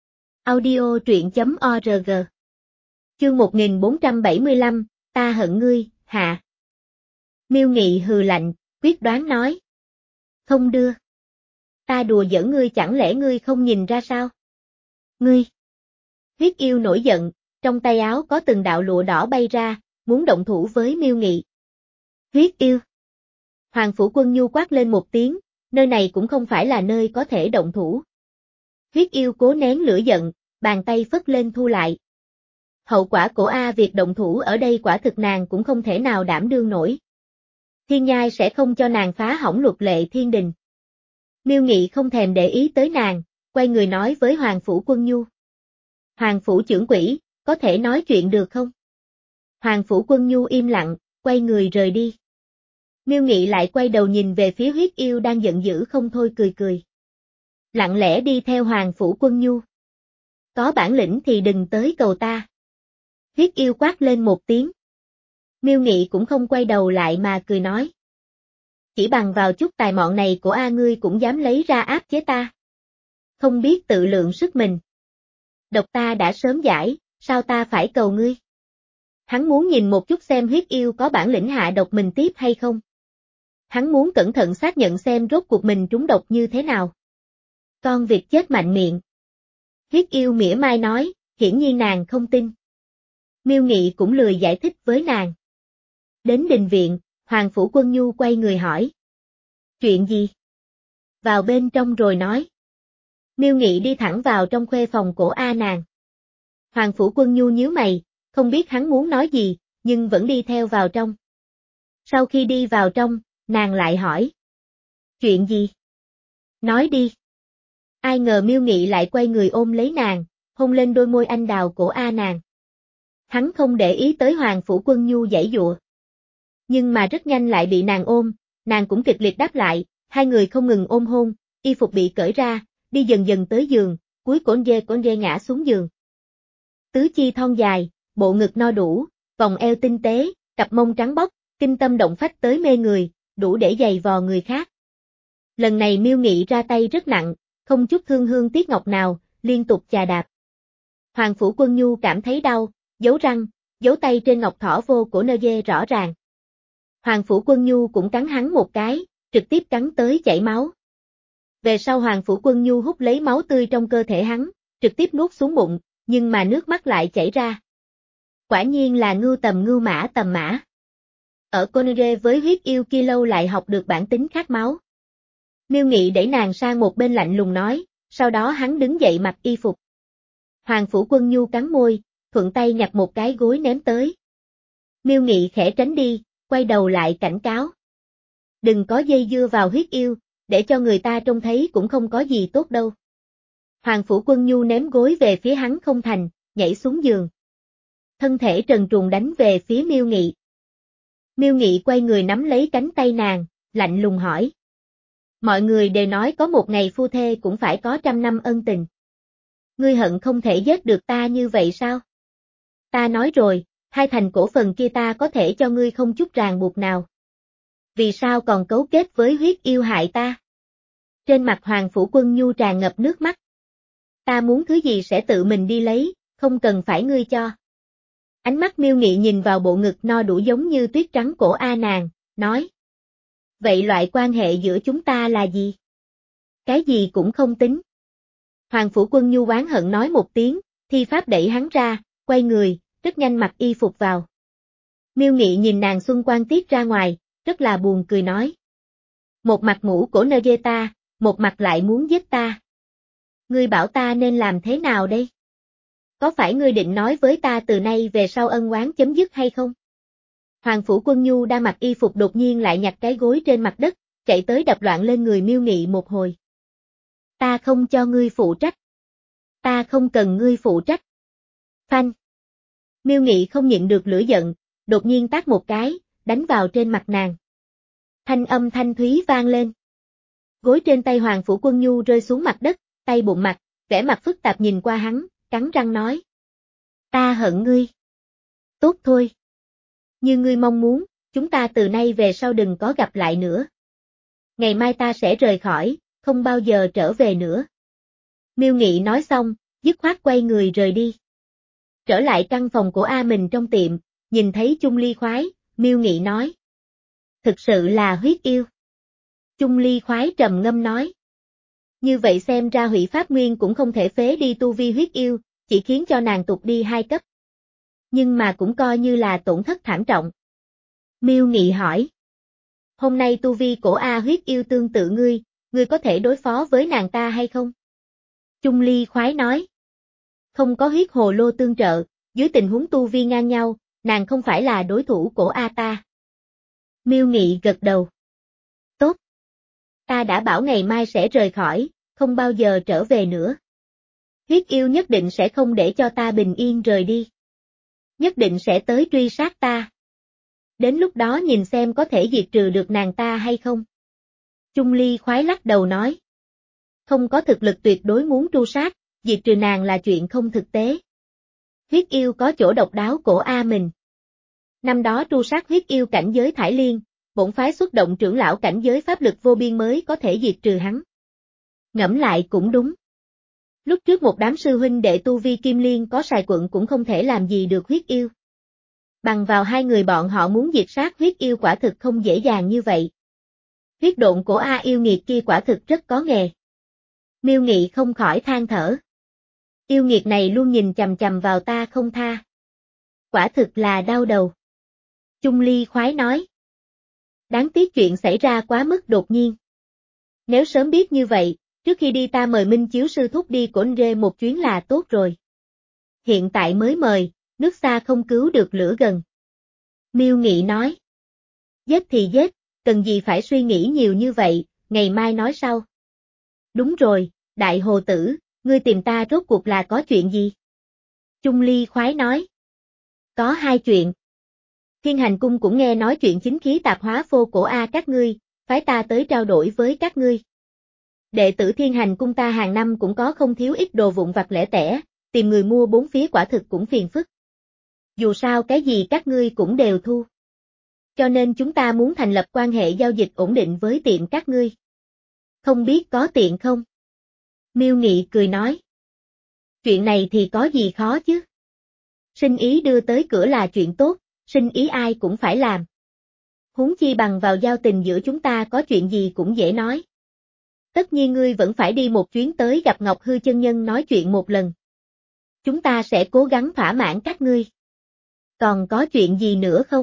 Audio truyện chấm org. Chương một nghìn bốn trăm bảy mươi lăm, ta hận ngươi, hạ. Miêu Nghị hừ lạnh, quyết đoán nói. Không đưa. Ta đùa giỡn ngươi chẳng lẽ ngươi không nhìn ra sao? Ngươi. Huyết yêu nổi giận, trong tay áo có từng đạo lụa đỏ bay ra, muốn động thủ với Miêu Nghị. Huyết yêu. Hoàng Phủ Quân Nhu quát lên một tiếng, nơi này cũng không phải là nơi có thể động thủ. Huyết yêu cố nén lửa giận, bàn tay phất lên thu lại. Hậu quả của A việc động thủ ở đây quả thực nàng cũng không thể nào đảm đương nổi. Thiên Nhai sẽ không cho nàng phá hỏng luật lệ thiên đình. Miêu Nghị không thèm để ý tới nàng, quay người nói với Hoàng Phủ Quân Nhu. Hoàng Phủ trưởng quỹ, có thể nói chuyện được không? Hoàng Phủ Quân Nhu im lặng, quay người rời đi. Miêu Nghị lại quay đầu nhìn về phía huyết yêu đang giận dữ không thôi cười cười. Lặng lẽ đi theo Hoàng Phủ Quân Nhu. Có bản lĩnh thì đừng tới cầu ta. Huyết yêu quát lên một tiếng. Miêu Nghị cũng không quay đầu lại mà cười nói. Chỉ bằng vào chút tài mọn này của A ngươi cũng dám lấy ra áp chế ta. Không biết tự lượng sức mình. Độc ta đã sớm giải, sao ta phải cầu ngươi? Hắn muốn nhìn một chút xem huyết yêu có bản lĩnh hạ độc mình tiếp hay không. Hắn muốn cẩn thận xác nhận xem rốt cuộc mình trúng độc như thế nào. Con vịt chết mạnh miệng. Huyết yêu mỉa mai nói, hiển nhiên nàng không tin. Miêu Nghị cũng lười giải thích với nàng. Đến đình viện, Hoàng Phủ Quân Nhu quay người hỏi. Chuyện gì? Vào bên trong rồi nói. Miêu Nghị đi thẳng vào trong khuê phòng của A nàng. Hoàng Phủ Quân Nhu nhíu mày, không biết hắn muốn nói gì, nhưng vẫn đi theo vào trong. Sau khi đi vào trong, nàng lại hỏi. Chuyện gì? Nói đi. Ai ngờ Miêu Nghị lại quay người ôm lấy nàng, hôn lên đôi môi anh đào của A nàng. Hắn không để ý tới Hoàng Phủ Quân Nhu giãy giụa. Nhưng mà rất nhanh lại bị nàng ôm, nàng cũng kịch liệt đáp lại, hai người không ngừng ôm hôn, y phục bị cởi ra, đi dần dần tới giường, cuối cổn dê cổn dê ngã xuống giường. Tứ chi thon dài, bộ ngực no đủ, vòng eo tinh tế, cặp mông trắng bóc, kinh tâm động phách tới mê người, đủ để giày vò người khác. Lần này Miêu Nghị ra tay rất nặng, không chút thương hương tiếc ngọc nào, liên tục chà đạp. Hoàng Phủ Quân Nhu cảm thấy đau, dấu răng, dấu tay trên ngọc thỏ vô của nơ dê rõ ràng. Hoàng Phủ Quân Nhu cũng cắn hắn một cái, trực tiếp cắn tới chảy máu. Về sau Hoàng Phủ Quân Nhu hút lấy máu tươi trong cơ thể hắn, trực tiếp nuốt xuống bụng, nhưng mà nước mắt lại chảy ra. Quả nhiên là ngưu tầm ngưu mã tầm mã. Ở Conere với huyết yêu kia lâu lại học được bản tính khát máu. Miêu Nghị đẩy nàng sang một bên lạnh lùng nói, sau đó hắn đứng dậy mặc y phục. Hoàng Phủ Quân Nhu cắn môi, thuận tay nhặt một cái gối ném tới. Miêu Nghị khẽ tránh đi, quay đầu lại cảnh cáo. Đừng có dây dưa vào huyết yêu, để cho người ta trông thấy cũng không có gì tốt đâu. Hoàng Phủ Quân Nhu ném gối về phía hắn không thành, nhảy xuống giường. Thân thể trần truồng đánh về phía Miêu Nghị. Miêu Nghị quay người nắm lấy cánh tay nàng, lạnh lùng hỏi. Mọi người đều nói có một ngày phu thê cũng phải có trăm năm ân tình. Ngươi hận không thể giết được ta như vậy sao? Ta nói rồi, hai thành cổ phần kia ta có thể cho ngươi không chút ràng buộc nào. Vì sao còn cấu kết với huyết yêu hại ta? Trên mặt Hoàng Phủ Quân Nhu tràn ngập nước mắt. Ta muốn thứ gì sẽ tự mình đi lấy, không cần phải ngươi cho. Ánh mắt Miêu Nghị nhìn vào bộ ngực no đủ giống như tuyết trắng của A nàng, nói. Vậy loại quan hệ giữa chúng ta là gì? Cái gì cũng không tính. Hoàng Phủ Quân Nhu oán hận nói một tiếng, thi pháp đẩy hắn ra, quay người, rất nhanh mặc y phục vào. Miêu Nghị nhìn nàng xuân quan tiết ra ngoài, rất là buồn cười nói. Một mặt ngủ cổ nơ dê ta, một mặt lại muốn giết ta. Ngươi bảo ta nên làm thế nào đây? Có phải ngươi định nói với ta từ nay về sau ân oán chấm dứt hay không? Hoàng Phủ Quân Nhu đang mặc y phục đột nhiên lại nhặt cái gối trên mặt đất, chạy tới đập loạn lên người Miêu Nghị một hồi. Ta không cho ngươi phụ trách. Ta không cần ngươi phụ trách. Phanh. Miêu Nghị không nhịn được lửa giận, đột nhiên tát một cái, đánh vào trên mặt nàng. Thanh âm thanh thúy vang lên. Gối trên tay Hoàng Phủ Quân Nhu rơi xuống mặt đất, tay bụng mặt, vẻ mặt phức tạp nhìn qua hắn, cắn răng nói. Ta hận ngươi. Tốt thôi. Như ngươi mong muốn, chúng ta từ nay về sau đừng có gặp lại nữa. Ngày mai ta sẽ rời khỏi, không bao giờ trở về nữa. Miêu Nghị nói xong, dứt khoát quay người rời đi. Trở lại căn phòng của A mình trong tiệm, nhìn thấy Chung Ly khoái, Miêu Nghị nói. Thực sự là huyết yêu. Chung Ly khoái trầm ngâm nói. Như vậy xem ra hủy pháp nguyên cũng không thể phế đi tu vi huyết yêu, chỉ khiến cho nàng tụt đi hai cấp. Nhưng mà cũng coi như là tổn thất thảm trọng. Miêu Nghị hỏi. Hôm nay tu vi của A huyết yêu tương tự ngươi, ngươi có thể đối phó với nàng ta hay không? Chung Ly khoái nói. Không có huyết hồ lô tương trợ, dưới tình huống tu vi ngang nhau, nàng không phải là đối thủ của A ta. Miêu Nghị gật đầu. Tốt. Ta đã bảo ngày mai sẽ rời khỏi, không bao giờ trở về nữa. Huyết yêu nhất định sẽ không để cho ta bình yên rời đi. nhất định sẽ tới truy sát ta. Đến lúc đó nhìn xem có thể diệt trừ được nàng ta hay không. Chung Ly khoái lắc đầu nói. Không có thực lực tuyệt đối muốn tru sát, diệt trừ nàng là chuyện không thực tế. Huyết yêu có chỗ độc đáo cổ A mình. Năm đó tru sát huyết yêu cảnh giới Thải Liên, bổn phái xuất động trưởng lão cảnh giới pháp lực vô biên mới có thể diệt trừ hắn. Ngẫm lại cũng đúng. Lúc trước một đám sư huynh đệ tu vi Kim Liên có xài quận cũng không thể làm gì được huyết yêu. Bằng vào hai người bọn họ muốn diệt sát huyết yêu quả thực không dễ dàng như vậy. Huyết độn cổ A yêu nghiệt kia quả thực rất có nghề. Miêu Nghị không khỏi than thở. Yêu nghiệt này luôn nhìn chằm chằm vào ta không tha. Quả thực là đau đầu. Chung Ly khoái nói. Đáng tiếc chuyện xảy ra quá mức đột nhiên. Nếu sớm biết như vậy, trước khi đi ta mời Minh Chiếu sư thúc đi Cổ Rê một chuyến là tốt rồi. Hiện tại mới mời, nước xa không cứu được lửa gần. Miêu Nghị nói. Giết thì giết, cần gì phải suy nghĩ nhiều như vậy, ngày mai nói sau. Đúng rồi, đại hồ tử, ngươi tìm ta rốt cuộc là có chuyện gì? Chung Ly khoái nói. Có hai chuyện. Thiên Hành Cung cũng nghe nói chuyện chính khí tạp hóa phô cổ A các ngươi, phái ta tới trao đổi với các ngươi. Đệ tử Thiên Hành Cung ta hàng năm cũng có không thiếu ít đồ vụn vặt lẻ tẻ, tìm người mua bốn phía quả thực cũng phiền phức. Dù sao cái gì các ngươi cũng đều thu. Cho nên chúng ta muốn thành lập quan hệ giao dịch ổn định với tiệm các ngươi. Không biết có tiện không? Miêu Nghị cười nói. Chuyện này thì có gì khó chứ? Sinh ý đưa tới cửa là chuyện tốt, sinh ý ai cũng phải làm. Huống chi bằng vào giao tình giữa chúng ta có chuyện gì cũng dễ nói. Tất nhiên ngươi vẫn phải đi một chuyến tới gặp Ngọc Hư chân nhân nói chuyện một lần. Chúng ta sẽ cố gắng thỏa mãn các ngươi. Còn có chuyện gì nữa không?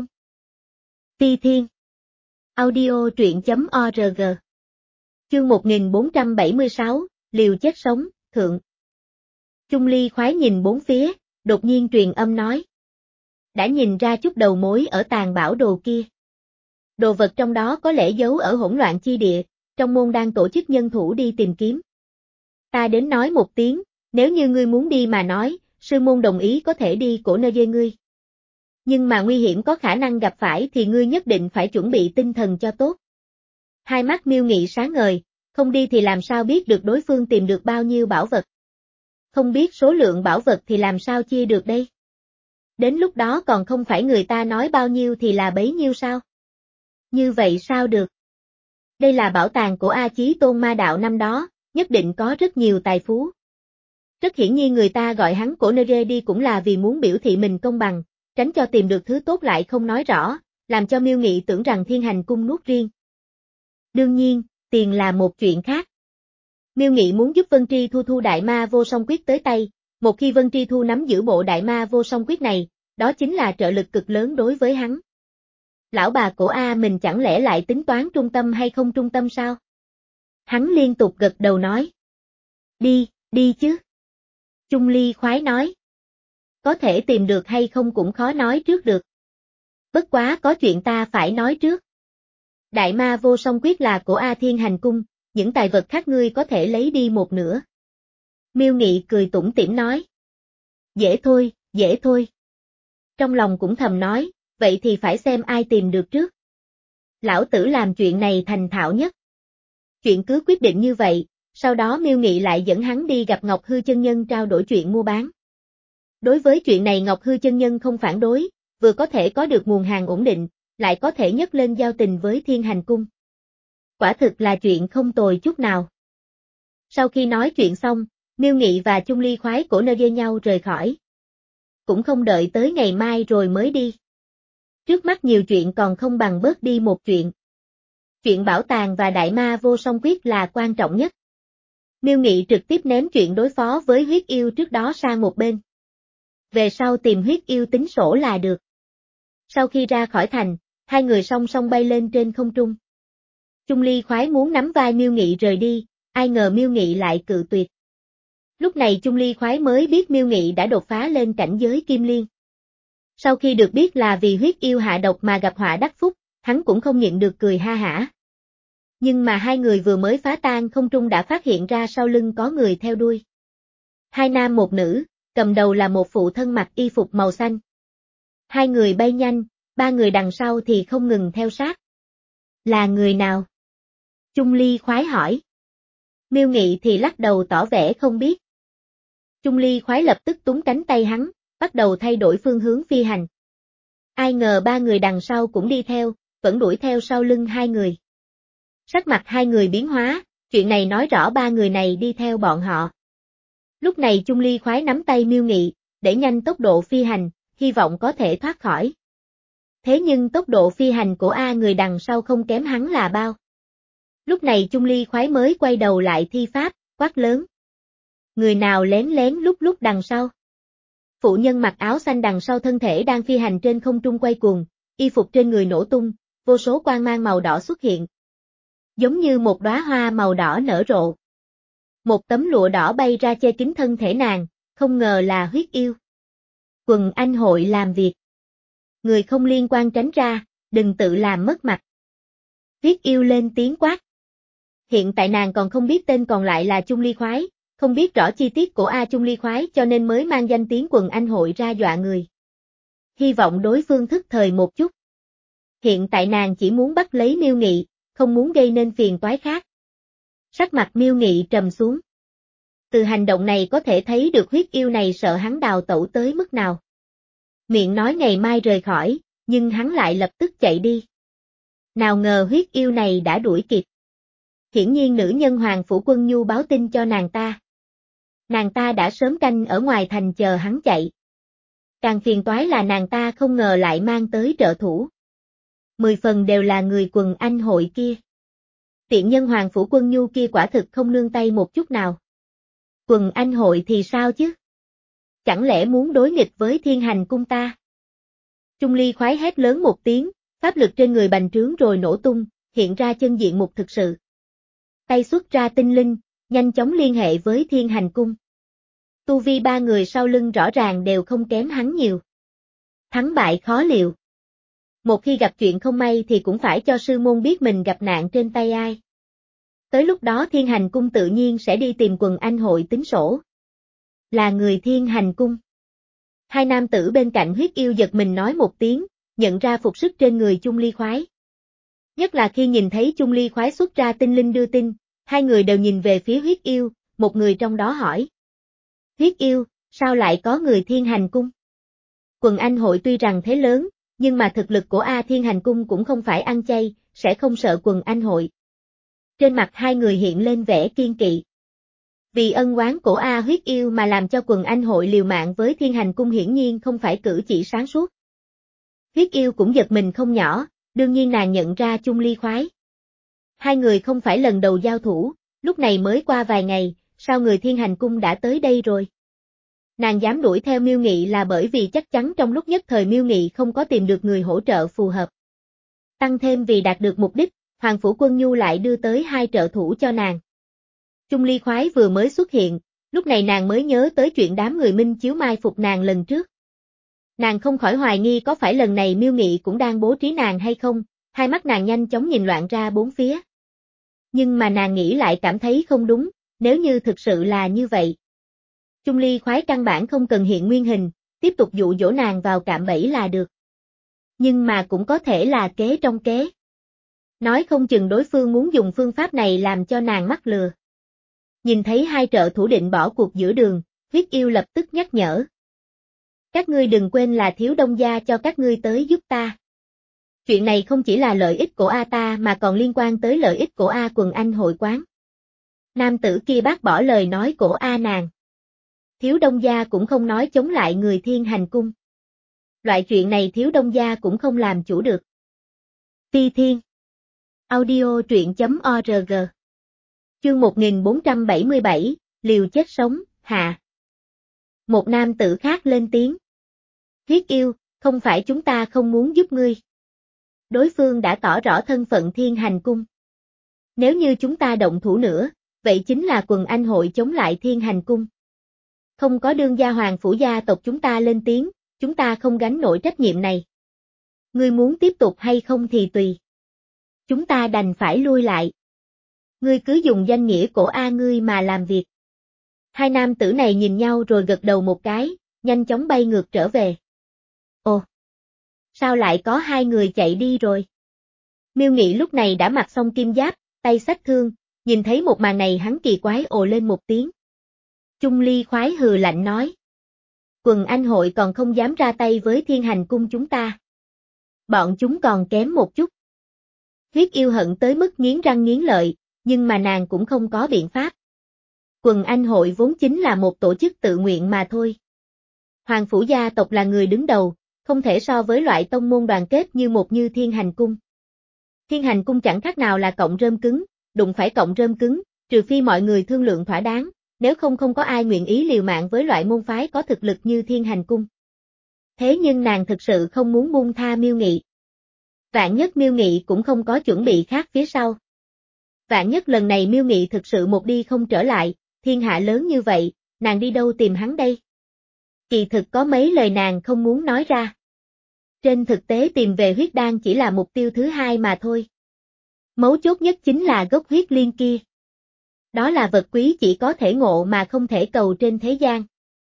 Ti Thiên Audio truyện chấm org Chương một nghìn bốn trăm bảy mươi sáu, liều chết sống, thượng. Chung Ly khoái nhìn bốn phía, đột nhiên truyền âm nói. Đã nhìn ra chút đầu mối ở tàn bảo đồ kia. Đồ vật trong đó có lẽ giấu ở hỗn loạn chi địa, trong môn đang tổ chức nhân thủ đi tìm kiếm. Ta đến nói một tiếng, nếu như ngươi muốn đi mà nói, sư môn đồng ý có thể đi Cổ Nơi dê ngươi. Nhưng mà nguy hiểm có khả năng gặp phải thì ngươi nhất định phải chuẩn bị tinh thần cho tốt. Hai mắt Miêu Nghị sáng ngời, không đi thì làm sao biết được đối phương tìm được bao nhiêu bảo vật. Không biết số lượng bảo vật thì làm sao chia được đây. Đến lúc đó còn không phải người ta nói bao nhiêu thì là bấy nhiêu sao? Như vậy sao được? Đây là bảo tàng của A Chí Tôn Ma Đạo năm đó, nhất định có rất nhiều tài phú. Rất hiển nhiên người ta gọi hắn Cổ Nơi dê đi cũng là vì muốn biểu thị mình công bằng, tránh cho tìm được thứ tốt lại không nói rõ, làm cho Miêu Nghị tưởng rằng Thiên Hành Cung nuốt riêng. Đương nhiên, tiền là một chuyện khác. Miêu Nghị muốn giúp Vân Tri Thu thu Đại Ma Vô Song Quyết tới tay, một khi Vân Tri Thu nắm giữ bộ Đại Ma Vô Song Quyết này, đó chính là trợ lực cực lớn đối với hắn. Lão bà cổ A mình chẳng lẽ lại tính toán trung tâm hay không trung tâm sao? Hắn liên tục gật đầu nói. Đi, đi chứ. Chung Ly khoái nói. Có thể tìm được hay không cũng khó nói trước được. Bất quá có chuyện ta phải nói trước. Đại Ma Vô Song Quyết là của A Thiên Hành Cung, những tài vật khác ngươi có thể lấy đi một nửa. Miêu Nghị cười tủm tỉm nói. Dễ thôi, dễ thôi. Trong lòng cũng thầm nói, vậy thì phải xem ai tìm được trước. Lão tử làm chuyện này thành thạo nhất. Chuyện cứ quyết định như vậy, sau đó Miêu Nghị lại dẫn hắn đi gặp Ngọc Hư chân nhân trao đổi chuyện mua bán. Đối với chuyện này Ngọc Hư chân nhân không phản đối, vừa có thể có được nguồn hàng ổn định, lại có thể nhấc lên giao tình với Thiên Hành Cung. Quả thực là chuyện không tồi chút nào. Sau khi nói chuyện xong, Miêu Nghị và Chung Ly khoái Cổ Nơi dê nhau rời khỏi. Cũng không đợi tới ngày mai rồi mới đi. Trước mắt nhiều chuyện còn không bằng bớt đi một chuyện. Chuyện bảo tàng và Đại Ma Vô Song Quyết là quan trọng nhất. Miêu Nghị trực tiếp ném chuyện đối phó với huyết yêu trước đó sang một bên. Về sau tìm huyết yêu tính sổ là được. Sau khi ra khỏi thành, hai người song song bay lên trên không trung. Chung Ly khoái muốn nắm vai Miêu Nghị rời đi, ai ngờ Miêu Nghị lại cự tuyệt. Lúc này Chung Ly khoái mới biết Miêu Nghị đã đột phá lên cảnh giới Kim Liên. Sau khi được biết là vì huyết yêu hạ độc mà gặp họa đắc phúc, hắn cũng không nhịn được cười ha hả. Nhưng mà hai người vừa mới phá tan không trung đã phát hiện ra sau lưng có người theo đuôi. Hai nam một nữ, cầm đầu là một phụ thân mặc y phục màu xanh. Hai người bay nhanh, ba người đằng sau thì không ngừng theo sát. Là người nào? Chung Ly khoái hỏi. Miêu Nghị thì lắc đầu tỏ vẻ không biết. Chung Ly khoái lập tức túm cánh tay hắn, bắt đầu thay đổi phương hướng phi hành. Ai ngờ ba người đằng sau cũng đi theo, vẫn đuổi theo sau lưng hai người. Sắc mặt hai người biến hóa, chuyện này nói rõ ba người này đi theo bọn họ. Lúc này Chung Ly khoái nắm tay Miêu Nghị, đẩy nhanh tốc độ phi hành, hy vọng có thể thoát khỏi. Thế nhưng tốc độ phi hành của A người đằng sau không kém hắn là bao. Lúc này Chung Ly khoái mới quay đầu lại thi pháp, quát lớn. Người nào lén lén lúc lúc đằng sau? Phụ nhân mặc áo xanh đằng sau thân thể đang phi hành trên không trung quay cuồng, y phục trên người nổ tung, vô số quang mang màu đỏ xuất hiện. Giống như một đóa hoa màu đỏ nở rộ. Một tấm lụa đỏ bay ra che kín thân thể nàng, không ngờ là huyết yêu. Quần anh hội làm việc. Người không liên quan tránh ra, đừng tự làm mất mặt. Huyết yêu lên tiếng quát. Hiện tại nàng còn không biết tên còn lại là Chung Ly khoái, không biết rõ chi tiết của A Chung Ly khoái cho nên mới mang danh tiếng quần anh hội ra dọa người. Hy vọng đối phương thức thời một chút. Hiện tại nàng chỉ muốn bắt lấy Miêu Nghị, không muốn gây nên phiền toái khác. Sắc mặt Miêu Nghị trầm xuống. Từ hành động này có thể thấy được huyết yêu này sợ hắn đào tẩu tới mức nào. Miệng nói ngày mai rời khỏi, nhưng hắn lại lập tức chạy đi. Nào ngờ huyết yêu này đã đuổi kịp. Hiển nhiên nữ nhân Hoàng Phủ Quân Nhu báo tin cho nàng ta. Nàng ta đã sớm canh ở ngoài thành chờ hắn chạy. Càng phiền toái là nàng ta không ngờ lại mang tới trợ thủ. Mười phần đều là người quần anh hội kia. Tiện nhân Hoàng Phủ Quân Nhu kia quả thực không nương tay một chút nào. Quần anh hội thì sao chứ? Chẳng lẽ muốn đối nghịch với Thiên Hành cung ta? Chung Ly khoái hét lớn một tiếng, pháp lực trên người bành trướng rồi nổ tung, hiện ra chân diện mục thực sự. Tay xuất ra tinh linh, nhanh chóng liên hệ với Thiên Hành cung. Tu vi ba người sau lưng rõ ràng đều không kém hắn nhiều. Thắng bại khó liệu. Một khi gặp chuyện không may thì cũng phải cho sư môn biết mình gặp nạn trên tay ai. Tới lúc đó Thiên Hành cung tự nhiên sẽ đi tìm quần anh hội tính sổ. Là người Thiên Hành cung. Hai nam tử bên cạnh huyết yêu giật mình nói một tiếng, nhận ra phục sức trên người Chung Ly khoái. Nhất là khi nhìn thấy Chung Ly khoái xuất ra tinh linh đưa tin, hai người đều nhìn về phía huyết yêu, một người trong đó hỏi. Huyết yêu, sao lại có người Thiên Hành cung? Quần anh hội tuy rằng thế lớn, nhưng mà thực lực của A Thiên Hành cung cũng không phải ăn chay, sẽ không sợ quần anh hội. Trên mặt hai người hiện lên vẻ kiên kỵ. Vì ân oán của A huyết yêu mà làm cho quần anh hội liều mạng với Thiên Hành cung hiển nhiên không phải cử chỉ sáng suốt. Huyết yêu cũng giật mình không nhỏ, đương nhiên nàng nhận ra Chung Ly khoái. Hai người không phải lần đầu giao thủ, lúc này mới qua vài ngày, sao người Thiên Hành cung đã tới đây rồi? Nàng dám đuổi theo Miêu Nghị là bởi vì chắc chắn trong lúc nhất thời Miêu Nghị không có tìm được người hỗ trợ phù hợp. Tăng thêm vì đạt được mục đích, Hoàng Phủ Quân Nhu lại đưa tới hai trợ thủ cho nàng. Chung Ly khoái vừa mới xuất hiện, lúc này nàng mới nhớ tới chuyện đám người Minh Chiếu mai phục nàng lần trước. Nàng không khỏi hoài nghi có phải lần này Miêu Nghị cũng đang bố trí nàng hay không, hai mắt nàng nhanh chóng nhìn loạn ra bốn phía. Nhưng mà nàng nghĩ lại cảm thấy không đúng, nếu như thực sự là như vậy. Chung Ly khoái căn bản không cần hiện nguyên hình, tiếp tục dụ dỗ nàng vào cạm bẫy là được. Nhưng mà cũng có thể là kế trong kế. Nói không chừng đối phương muốn dùng phương pháp này làm cho nàng mắc lừa. Nhìn thấy hai trợ thủ định bỏ cuộc giữa đường, huyết yêu lập tức nhắc nhở. Các ngươi đừng quên là thiếu đông gia cho các ngươi tới giúp ta. Chuyện này không chỉ là lợi ích của A ta mà còn liên quan tới lợi ích của A quần anh hội quán. Nam tử kia bác bỏ lời nói của A nàng. Thiếu đông gia cũng không nói chống lại người Thiên Hành cung. Loại chuyện này thiếu đông gia cũng không làm chủ được. Phi Thiên Audio truyện.org Chương một nghìn bốn trăm bảy mươi bảy, liều chết sống, hạ. Một nam tử khác lên tiếng. Huyết yêu, không phải chúng ta không muốn giúp ngươi. Đối phương đã tỏ rõ thân phận Thiên Hành cung. Nếu như chúng ta động thủ nữa, vậy chính là quần anh hội chống lại Thiên Hành cung. Không có đương gia hoàng phủ gia tộc chúng ta lên tiếng, chúng ta không gánh nổi trách nhiệm này. Ngươi muốn tiếp tục hay không thì tùy. Chúng ta đành phải lui lại. Ngươi cứ dùng danh nghĩa của A ngươi mà làm việc. Hai nam tử này nhìn nhau rồi gật đầu một cái, nhanh chóng bay ngược trở về. Ồ! Sao lại có hai người chạy đi rồi? Miêu Nghị lúc này đã mặc xong kim giáp, tay xách thương, nhìn thấy một màn này hắn kỳ quái ồ lên một tiếng. Chung Ly khoái hừ lạnh nói. Quần anh hội còn không dám ra tay với Thiên Hành cung chúng ta. Bọn chúng còn kém một chút. Huyết yêu hận tới mức nghiến răng nghiến lợi, nhưng mà nàng cũng không có biện pháp. Quần anh hội vốn chính là một tổ chức tự nguyện mà thôi. Hoàng phủ gia tộc là người đứng đầu, không thể so với loại tông môn đoàn kết như một như Thiên Hành cung. Thiên Hành cung chẳng khác nào là cọng rơm cứng, đụng phải cọng rơm cứng, trừ phi mọi người thương lượng thỏa đáng, nếu không không có ai nguyện ý liều mạng với loại môn phái có thực lực như Thiên Hành cung. Thế nhưng nàng thực sự không muốn buông tha Miêu Nghị. Vạn nhất Miêu Nghị cũng không có chuẩn bị khác phía sau. Vạn nhất lần này Miêu Nghị thực sự một đi không trở lại, thiên hạ lớn như vậy, nàng đi đâu tìm hắn đây? Kỳ thực có mấy lời nàng không muốn nói ra. Trên thực tế tìm về huyết đan chỉ là mục tiêu thứ hai mà thôi. Mấu chốt nhất chính là gốc huyết liên kia. Đó là vật quý chỉ có thể ngộ mà không thể cầu trên thế gian.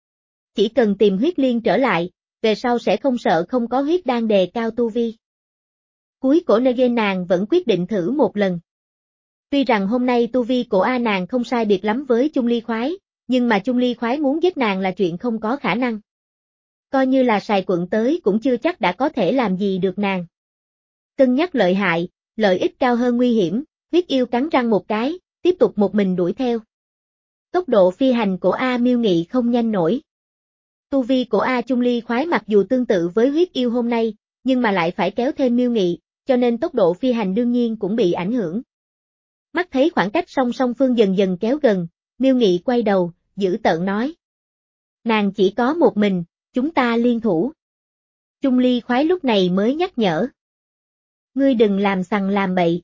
Chỉ cần tìm huyết liên trở lại, về sau sẽ không sợ không có huyết đan đề cao tu vi. Cuối cổ nê nàng vẫn quyết định thử một lần. Tuy rằng hôm nay tu vi của A nàng không sai biệt lắm với Chung Ly khoái, nhưng mà Chung Ly khoái muốn giết nàng là chuyện không có khả năng. Coi như là Sài Quận tới cũng chưa chắc đã có thể làm gì được nàng. Cân nhắc lợi hại, lợi ích cao hơn nguy hiểm, huyết yêu cắn răng một cái, tiếp tục một mình đuổi theo. Tốc độ phi hành của A Miêu Nghị không nhanh nổi. Tu vi của A Chung Ly khoái mặc dù tương tự với huyết yêu hôm nay, nhưng mà lại phải kéo thêm Miêu Nghị, cho nên tốc độ phi hành đương nhiên cũng bị ảnh hưởng. Mắt thấy khoảng cách song song phương dần dần kéo gần, Miêu Nghị quay đầu, dữ tợn nói. Nàng chỉ có một mình, chúng ta liên thủ. Chung Ly khoái lúc này mới nhắc nhở. Ngươi đừng làm sằng làm bậy.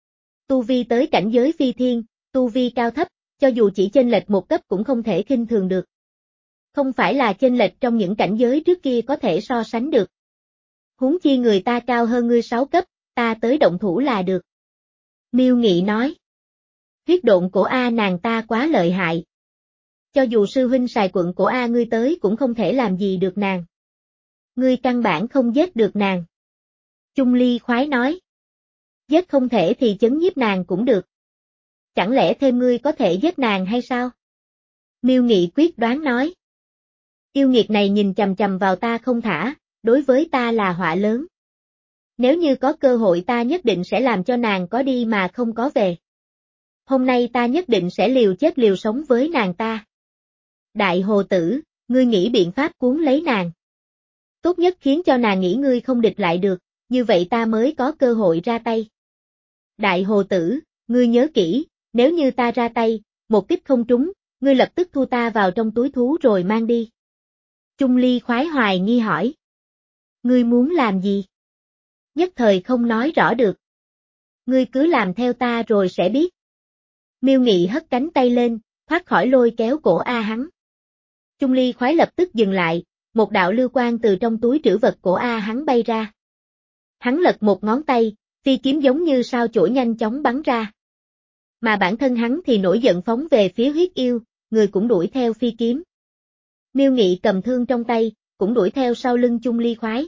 Tu vi tới cảnh giới phi thiên, tu vi cao thấp, cho dù chỉ chênh lệch một cấp cũng không thể khinh thường được. Không phải là chênh lệch trong những cảnh giới trước kia có thể so sánh được. Huống chi người ta cao hơn ngươi sáu cấp, ta tới động thủ là được. Miêu Nghị nói. Huyết độn của A nàng ta quá lợi hại. Cho dù sư huynh Sài Quận của A ngươi tới cũng không thể làm gì được nàng. Ngươi căn bản không giết được nàng. Chung Ly khoái nói. Giết không thể thì chấn nhiếp nàng cũng được. Chẳng lẽ thêm ngươi có thể giết nàng hay sao? Miêu Nghị quyết đoán nói. Yêu nghiệt này nhìn chằm chằm vào ta không thả, đối với ta là họa lớn. Nếu như có cơ hội ta nhất định sẽ làm cho nàng có đi mà không có về. Hôm nay ta nhất định sẽ liều chết liều sống với nàng ta. Đại hồ tử, ngươi nghĩ biện pháp cuốn lấy nàng. Tốt nhất khiến cho nàng nghĩ ngươi không địch lại được, như vậy ta mới có cơ hội ra tay. Đại hồ tử, ngươi nhớ kỹ, nếu như ta ra tay, một kích không trúng, ngươi lập tức thu ta vào trong túi thú rồi mang đi. Chung Ly khoái hoài nghi hỏi. Ngươi muốn làm gì? Nhất thời không nói rõ được. Ngươi cứ làm theo ta rồi sẽ biết. Miêu Nghị hất cánh tay lên, thoát khỏi lôi kéo cổ A hắn. Chung Ly khoái lập tức dừng lại, một đạo lưu quang từ trong túi trữ vật của A hắn bay ra. Hắn lật một ngón tay, phi kiếm giống như sao chổi nhanh chóng bắn ra. Mà bản thân hắn thì nổi giận phóng về phía huyết yêu, người cũng đuổi theo phi kiếm. Miêu Nghị cầm thương trong tay, cũng đuổi theo sau lưng Chung Ly khoái.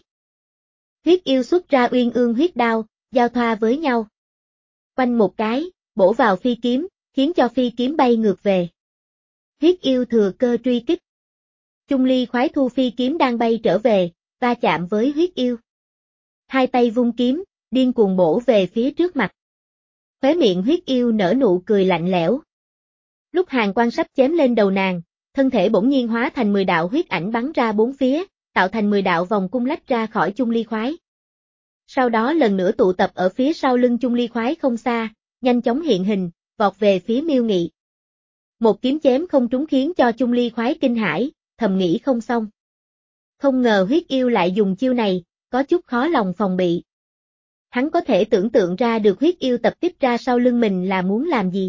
Huyết yêu xuất ra uyên ương huyết đao, giao thoa với nhau. Quanh một cái, bổ vào phi kiếm, khiến cho phi kiếm bay ngược về. Huyết yêu thừa cơ truy kích. Chung Ly khoái thu phi kiếm đang bay trở về, va chạm với huyết yêu. Hai tay vung kiếm, điên cuồng bổ về phía trước mặt. Khóe miệng huyết yêu nở nụ cười lạnh lẽo. Lúc hàn quang sắp chém lên đầu nàng, thân thể bỗng nhiên hóa thành mười đạo huyết ảnh bắn ra bốn phía, tạo thành mười đạo vòng cung lách ra khỏi Chung Ly khoái. Sau đó lần nữa tụ tập ở phía sau lưng Chung Ly khoái không xa, nhanh chóng hiện hình, vọt về phía Miêu Nghị. Một kiếm chém không trúng khiến cho Chung Ly khoái kinh hãi, thầm nghĩ không xong. Không ngờ huyết yêu lại dùng chiêu này, có chút khó lòng phòng bị. Hắn có thể tưởng tượng ra được huyết yêu tập kích ra sau lưng mình là muốn làm gì.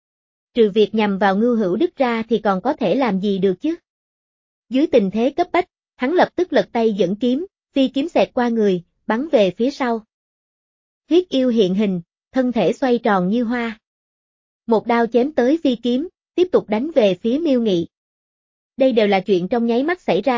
Trừ việc nhằm vào Ngưu Hữu Đức ra thì còn có thể làm gì được chứ. Dưới tình thế cấp bách, hắn lập tức lật tay dẫn kiếm, phi kiếm xẹt qua người, bắn về phía sau. Huyết yêu hiện hình, thân thể xoay tròn như hoa. Một đao chém tới phi kiếm, tiếp tục đánh về phía Miêu Nghị. Đây đều là chuyện trong nháy mắt xảy ra,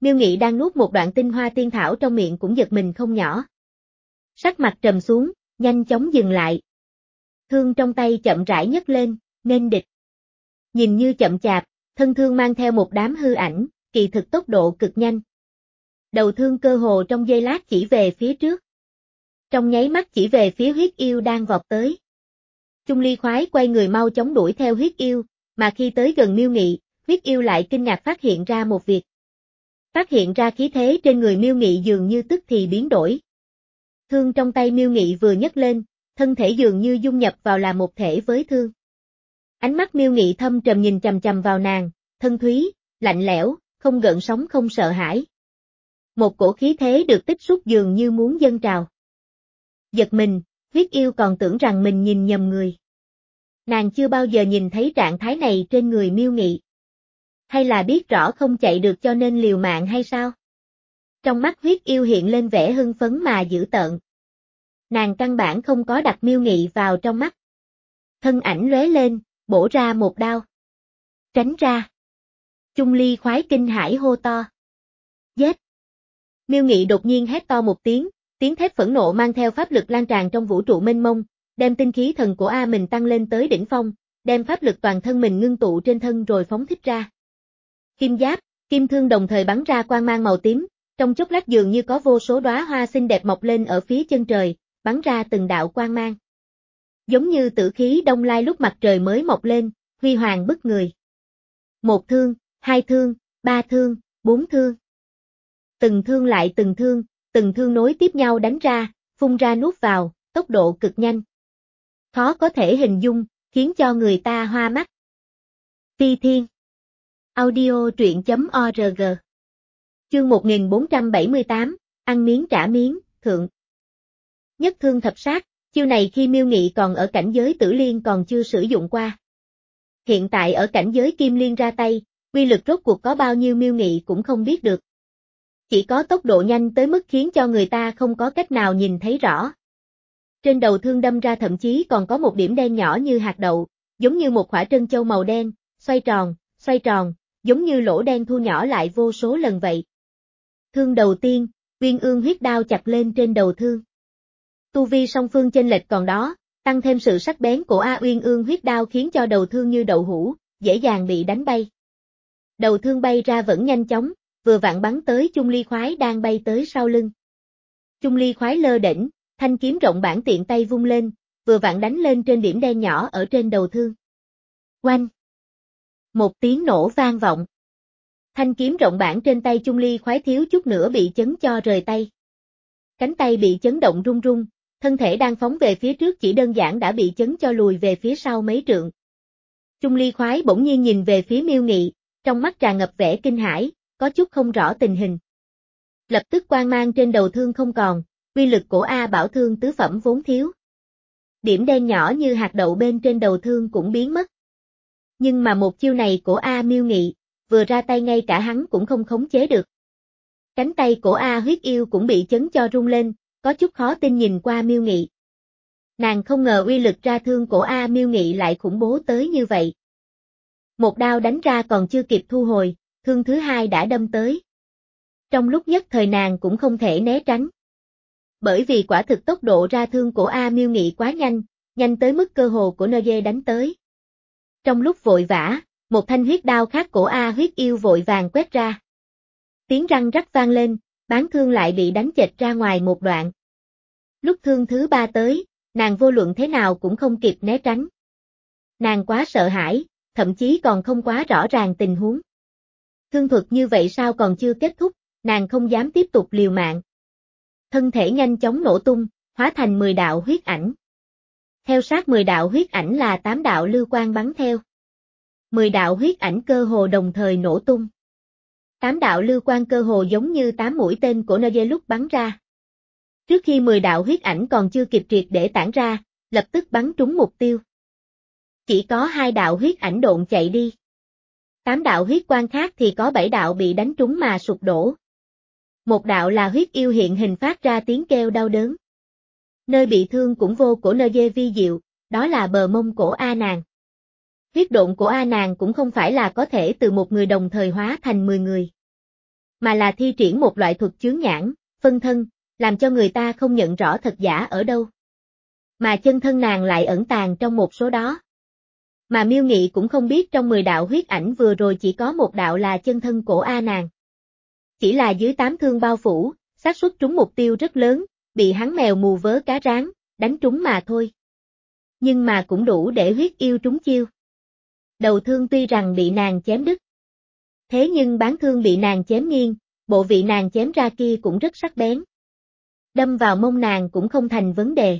Miêu Nghị đang nuốt một đoạn tinh hoa tiên thảo trong miệng cũng giật mình không nhỏ. Sắc mặt trầm xuống, nhanh chóng dừng lại. Thương trong tay chậm rãi nhấc lên, nên địch. Nhìn như chậm chạp, thân thương mang theo một đám hư ảnh, kỳ thực tốc độ cực nhanh. Đầu thương cơ hồ trong giây lát chỉ về phía trước. Trong nháy mắt chỉ về phía huyết yêu đang vọt tới. Chung Ly khoái quay người mau chóng đuổi theo huyết yêu, mà khi tới gần Miêu Nghị, huyết yêu lại kinh ngạc phát hiện ra một việc. Phát hiện ra khí thế trên người Miêu Nghị dường như tức thì biến đổi. Thương trong tay Miêu Nghị vừa nhấc lên, thân thể dường như dung nhập vào là một thể với thương. Ánh mắt Miêu Nghị thâm trầm nhìn chằm chằm vào nàng, thân thúy, lạnh lẽo, không gợn sóng không sợ hãi. Một cổ khí thế được tích xúc dường như muốn dâng trào. Giật mình, huyết yêu còn tưởng rằng mình nhìn nhầm người. Nàng chưa bao giờ nhìn thấy trạng thái này trên người Miêu Nghị. Hay là biết rõ không chạy được cho nên liều mạng hay sao? Trong mắt huyết yêu hiện lên vẻ hưng phấn mà dữ tợn. Nàng căn bản không có đặt Miêu Nghị vào trong mắt. Thân ảnh lóe lên, bổ ra một đao. Tránh ra. Chung Ly khoái kinh hãi hô to. Giết! Miêu Nghị đột nhiên hét to một tiếng, tiếng thét phẫn nộ mang theo pháp lực lan tràn trong vũ trụ mênh mông, đem tinh khí thần của A mình tăng lên tới đỉnh phong, đem pháp lực toàn thân mình ngưng tụ trên thân rồi phóng thích ra. Kim giáp, kim thương đồng thời bắn ra quang mang màu tím, trong chốc lát dường như có vô số đóa hoa xinh đẹp mọc lên ở phía chân trời, bắn ra từng đạo quang mang. Giống như tử khí đông lai lúc mặt trời mới mọc lên, huy hoàng bức người. Một thương, hai thương, ba thương, bốn thương. Từng thương lại từng thương, từng thương nối tiếp nhau đánh ra, phun ra nuốt vào, tốc độ cực nhanh. Khó có thể hình dung, khiến cho người ta hoa mắt. Phi Thiên Audio truyện chấm org Chương một nghìn bốn trăm bảy mươi tám, ăn miếng trả miếng, thượng. Nhất thương thập sát, chiêu này khi Miêu Nghị còn ở cảnh giới tử liên còn chưa sử dụng qua. Hiện tại ở cảnh giới kim liên ra tay, uy lực rốt cuộc có bao nhiêu Miêu Nghị cũng không biết được. Chỉ có tốc độ nhanh tới mức khiến cho người ta không có cách nào nhìn thấy rõ. Trên đầu thương đâm ra thậm chí còn có một điểm đen nhỏ như hạt đậu, giống như một quả trân châu màu đen, xoay tròn, xoay tròn, giống như lỗ đen thu nhỏ lại vô số lần vậy. Thương đầu tiên, Uyên Ương huyết đao chặt lên trên đầu thương. Tu vi song phương chênh lệch còn đó, tăng thêm sự sắc bén của A Uyên Ương huyết đao khiến cho đầu thương như đậu hũ, dễ dàng bị đánh bay. Đầu thương bay ra vẫn nhanh chóng, vừa vặn bắn tới Chung Ly khoái đang bay tới sau lưng. Chung Ly khoái lơ đễnh, thanh kiếm rộng bản tiện tay vung lên, vừa vặn đánh lên trên điểm đen nhỏ ở trên đầu thương. Oanh! Một tiếng nổ vang vọng. Thanh kiếm rộng bản trên tay Chung Ly khoái thiếu chút nữa bị chấn cho rời tay. Cánh tay bị chấn động rung rung, thân thể đang phóng về phía trước chỉ đơn giản đã bị chấn cho lùi về phía sau mấy trượng. Chung Ly khoái bỗng nhiên nhìn về phía Miêu Nghị, trong mắt tràn ngập vẻ kinh hãi, có chút không rõ tình hình. Lập tức quang mang trên đầu thương không còn, uy lực của A Bảo thương tứ phẩm vốn thiếu. Điểm đen nhỏ như hạt đậu bên trên đầu thương cũng biến mất. Nhưng mà một chiêu này của A Miêu Nghị, vừa ra tay ngay cả hắn cũng không khống chế được. Cánh tay của A huyết yêu cũng bị chấn cho rung lên, có chút khó tin nhìn qua Miêu Nghị. Nàng không ngờ uy lực ra thương của A Miêu Nghị lại khủng bố tới như vậy. Một đao đánh ra còn chưa kịp thu hồi, thương thứ hai đã đâm tới. Trong lúc nhất thời nàng cũng không thể né tránh. Bởi vì quả thực tốc độ ra thương của A Miêu Nghị quá nhanh, nhanh tới mức cơ hồ của Nơ Dê đánh tới. Trong lúc vội vã, một thanh huyết đao khác của A huyết yêu vội vàng quét ra. Tiếng răng rắc vang lên, bán thương lại bị đánh chệch ra ngoài một đoạn. Lúc thương thứ ba tới, nàng vô luận thế nào cũng không kịp né tránh. Nàng quá sợ hãi, thậm chí còn không quá rõ ràng tình huống. Thương thuật như vậy sao còn chưa kết thúc, nàng không dám tiếp tục liều mạng. Thân thể nhanh chóng nổ tung, hóa thành mười đạo huyết ảnh. Theo sát mười đạo huyết ảnh là tám đạo lưu quang bắn theo. mười đạo huyết ảnh cơ hồ đồng thời nổ tung. tám đạo lưu quang cơ hồ giống như tám mũi tên của Nơ Dê lúc bắn ra. Trước khi mười đạo huyết ảnh còn chưa kịp triệt để tản ra, lập tức bắn trúng mục tiêu. Chỉ có hai đạo huyết ảnh độn chạy đi. Tám đạo huyết quang khác thì có bảy đạo bị đánh trúng mà sụp đổ. Một đạo là huyết yêu hiện hình phát ra tiếng kêu đau đớn. Nơi bị thương cũng vô của Nơ Dê vi diệu, đó là bờ mông cổ A nàng. Huyết độn của A nàng cũng không phải là có thể từ một người đồng thời hóa thành mười người. mà là thi triển một loại thuật chướng nhãn, phân thân, làm cho người ta không nhận rõ thật giả ở đâu. Mà chân thân nàng lại ẩn tàng trong một số đó. Mà Miêu Nghị cũng không biết trong mười đạo huyết ảnh vừa rồi chỉ có một đạo là chân thân cổ A nàng. Chỉ là dưới tám thương bao phủ, xác suất trúng mục tiêu rất lớn, bị hắn mèo mù vớ cá rán, đánh trúng mà thôi. Nhưng mà cũng đủ để huyết yêu trúng chiêu. Đầu thương tuy rằng bị nàng chém đứt. Thế nhưng bán thương bị nàng chém nghiêng, bộ vị nàng chém ra kia cũng rất sắc bén. Đâm vào mông nàng cũng không thành vấn đề.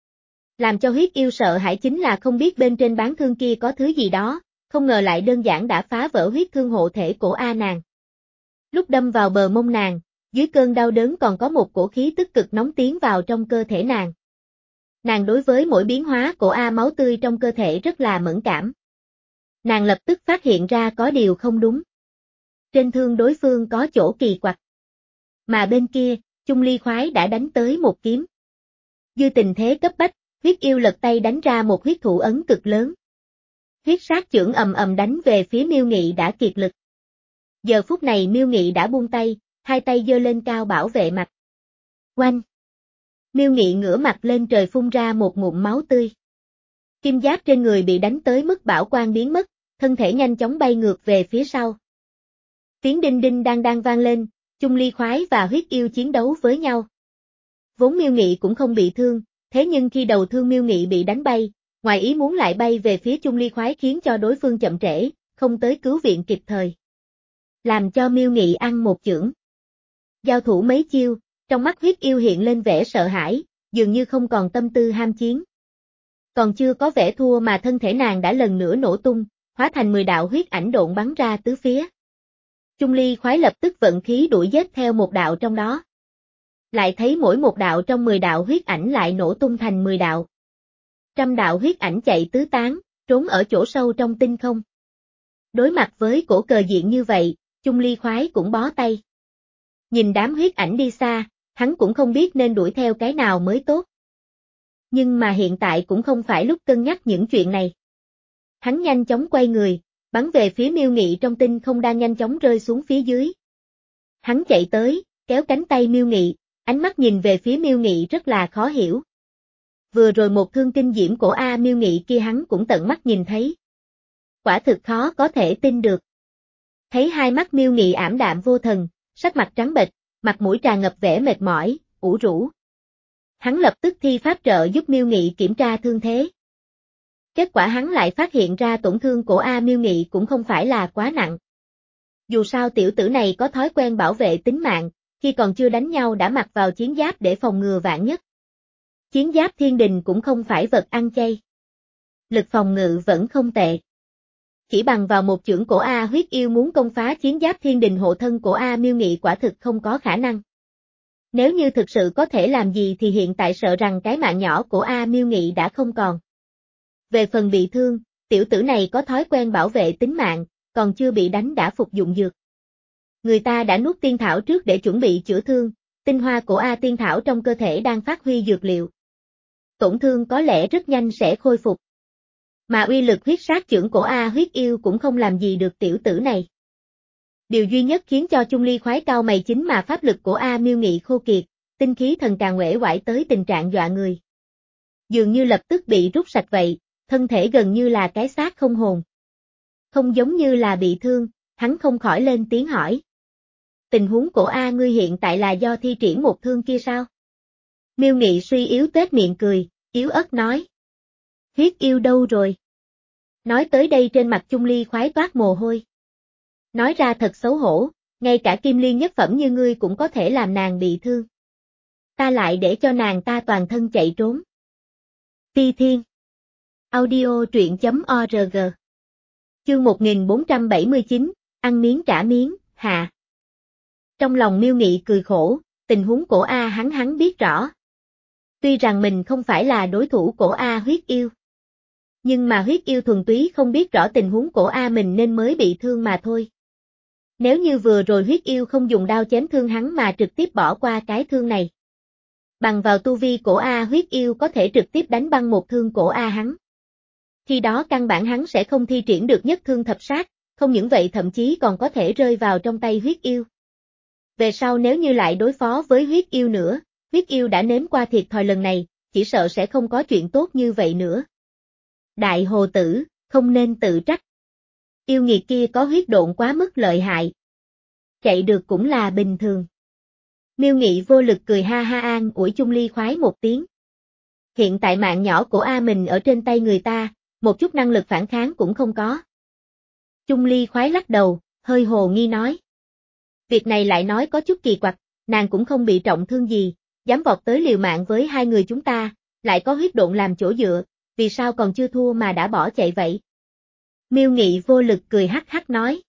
Làm cho huyết yêu sợ hãi chính là không biết bên trên bán thương kia có thứ gì đó, không ngờ lại đơn giản đã phá vỡ huyết thương hộ thể cổ A nàng. Lúc đâm vào bờ mông nàng, dưới cơn đau đớn còn có một cổ khí tức cực nóng tiến vào trong cơ thể nàng. Nàng đối với mỗi biến hóa cổ A máu tươi trong cơ thể rất là mẫn cảm. Nàng lập tức phát hiện ra có điều không đúng. Trên thương đối phương có chỗ kỳ quặc. Mà bên kia, Chung Ly khoái đã đánh tới một kiếm. Dư tình thế cấp bách, huyết yêu lật tay đánh ra một huyết thủ ấn cực lớn. Huyết sát chưởng ầm ầm đánh về phía Miêu Nghị đã kiệt lực. Giờ phút này Miêu Nghị đã buông tay, hai tay giơ lên cao bảo vệ mặt. Oanh! Miêu Nghị ngửa mặt lên trời phun ra một ngụm máu tươi. Kim giáp trên người bị đánh tới mức bảo quang biến mất, thân thể nhanh chóng bay ngược về phía sau. Tiếng đinh đinh đang đang vang lên, Chung Ly khoái và huyết yêu chiến đấu với nhau. Vốn Miêu Nghị cũng không bị thương, thế nhưng khi đầu thương Miêu Nghị bị đánh bay, ngoài ý muốn lại bay về phía Chung Ly khoái khiến cho đối phương chậm trễ, không tới cứu viện kịp thời. Làm cho Miêu Nghị ăn một chưởng. Giao thủ mấy chiêu, trong mắt huyết yêu hiện lên vẻ sợ hãi, dường như không còn tâm tư ham chiến. Còn chưa có vẻ thua mà thân thể nàng đã lần nữa nổ tung, hóa thành mười đạo huyết ảnh độn bắn ra tứ phía. Chung Ly khoái lập tức vận khí đuổi giết theo một đạo trong đó. Lại thấy mỗi một đạo trong mười đạo huyết ảnh lại nổ tung thành mười đạo. Trăm đạo huyết ảnh chạy tứ tán, trốn ở chỗ sâu trong tinh không. Đối mặt với cổ cờ diện như vậy, Chung Ly khoái cũng bó tay. Nhìn đám huyết ảnh đi xa, hắn cũng không biết nên đuổi theo cái nào mới tốt. Nhưng mà hiện tại cũng không phải lúc cân nhắc những chuyện này. Hắn nhanh chóng quay người, bắn về phía Miêu Nghị trong tinh không đang nhanh chóng rơi xuống phía dưới. Hắn chạy tới, kéo cánh tay Miêu Nghị, ánh mắt nhìn về phía Miêu Nghị rất là khó hiểu. Vừa rồi một thương kinh diễm của A Miêu Nghị kia hắn cũng tận mắt nhìn thấy. Quả thực khó có thể tin được. Thấy hai mắt Miêu Nghị ảm đạm vô thần, sắc mặt trắng bệch, mặt mũi tràn ngập vẻ mệt mỏi, ủ rũ. Hắn lập tức thi pháp trợ giúp Miêu Nghị kiểm tra thương thế. Kết quả hắn lại phát hiện ra tổn thương của A Miêu Nghị cũng không phải là quá nặng. Dù sao tiểu tử này có thói quen bảo vệ tính mạng, khi còn chưa đánh nhau đã mặc vào chiến giáp để phòng ngừa vạn nhất. Chiến giáp thiên đình cũng không phải vật ăn chay. Lực phòng ngự vẫn không tệ. Chỉ bằng vào một chưởng cổ A huyết yêu muốn công phá chiến giáp thiên đình hộ thân của A Miêu Nghị quả thực không có khả năng. Nếu như thực sự có thể làm gì thì hiện tại sợ rằng cái mạng nhỏ của A Miêu Nghị đã không còn. Về phần bị thương, tiểu tử này có thói quen bảo vệ tính mạng, còn chưa bị đánh đã phục dụng dược. Người ta đã nuốt tiên thảo trước để chuẩn bị chữa thương, tinh hoa của A tiên thảo trong cơ thể đang phát huy dược liệu. Tổn thương có lẽ rất nhanh sẽ khôi phục. Mà uy lực huyết sát chưởng của A huyết yêu cũng không làm gì được tiểu tử này. Điều duy nhất khiến cho Chung Ly khoái cao mày chính mà pháp lực của A Miêu Nghị khô kiệt, tinh khí thần càng uể oải tới tình trạng dọa người. Dường như lập tức bị rút sạch vậy, thân thể gần như là cái xác không hồn. Không giống như là bị thương, hắn không khỏi lên tiếng hỏi. Tình huống của A ngươi hiện tại là do thi triển một thương kia sao? Miêu Nghị suy yếu tuét miệng cười, yếu ớt nói. Huyết yêu đâu rồi? Nói tới đây trên mặt Chung Ly khoái toát mồ hôi. Nói ra thật xấu hổ, ngay cả kim liên nhất phẩm như ngươi cũng có thể làm nàng bị thương. Ta lại để cho nàng ta toàn thân chạy trốn. Ti Thiên Audio truyện chấm org Chương một nghìn bốn trăm bảy mươi chín, ăn miếng trả miếng, hạ. Trong lòng Miêu Nghị cười khổ, tình huống của A hắn hắn biết rõ. Tuy rằng mình không phải là đối thủ của A huyết yêu. Nhưng mà huyết yêu thuần túy không biết rõ tình huống của A mình nên mới bị thương mà thôi. Nếu như vừa rồi huyết yêu không dùng đao chém thương hắn mà trực tiếp bỏ qua cái thương này. Bằng vào tu vi của A huyết yêu có thể trực tiếp đánh băng một thương của A hắn. Khi đó căn bản hắn sẽ không thi triển được nhất thương thập sát, không những vậy thậm chí còn có thể rơi vào trong tay huyết yêu. Về sau nếu như lại đối phó với huyết yêu nữa, huyết yêu đã nếm qua thiệt thòi lần này, chỉ sợ sẽ không có chuyện tốt như vậy nữa. Đại hồ tử, không nên tự trách. Yêu nghiệt kia có huyết độn quá mức lợi hại. Chạy được cũng là bình thường. Miêu Nghị vô lực cười ha ha an ủi Chung Ly khoái một tiếng. Hiện tại mạng nhỏ của A mình ở trên tay người ta, một chút năng lực phản kháng cũng không có. Chung Ly khoái lắc đầu, hơi hồ nghi nói. Việc này lại nói có chút kỳ quặc, nàng cũng không bị trọng thương gì, dám vọt tới liều mạng với hai người chúng ta, lại có huyết độn làm chỗ dựa, vì sao còn chưa thua mà đã bỏ chạy vậy? Miêu Nghị vô lực cười hắc hắc nói.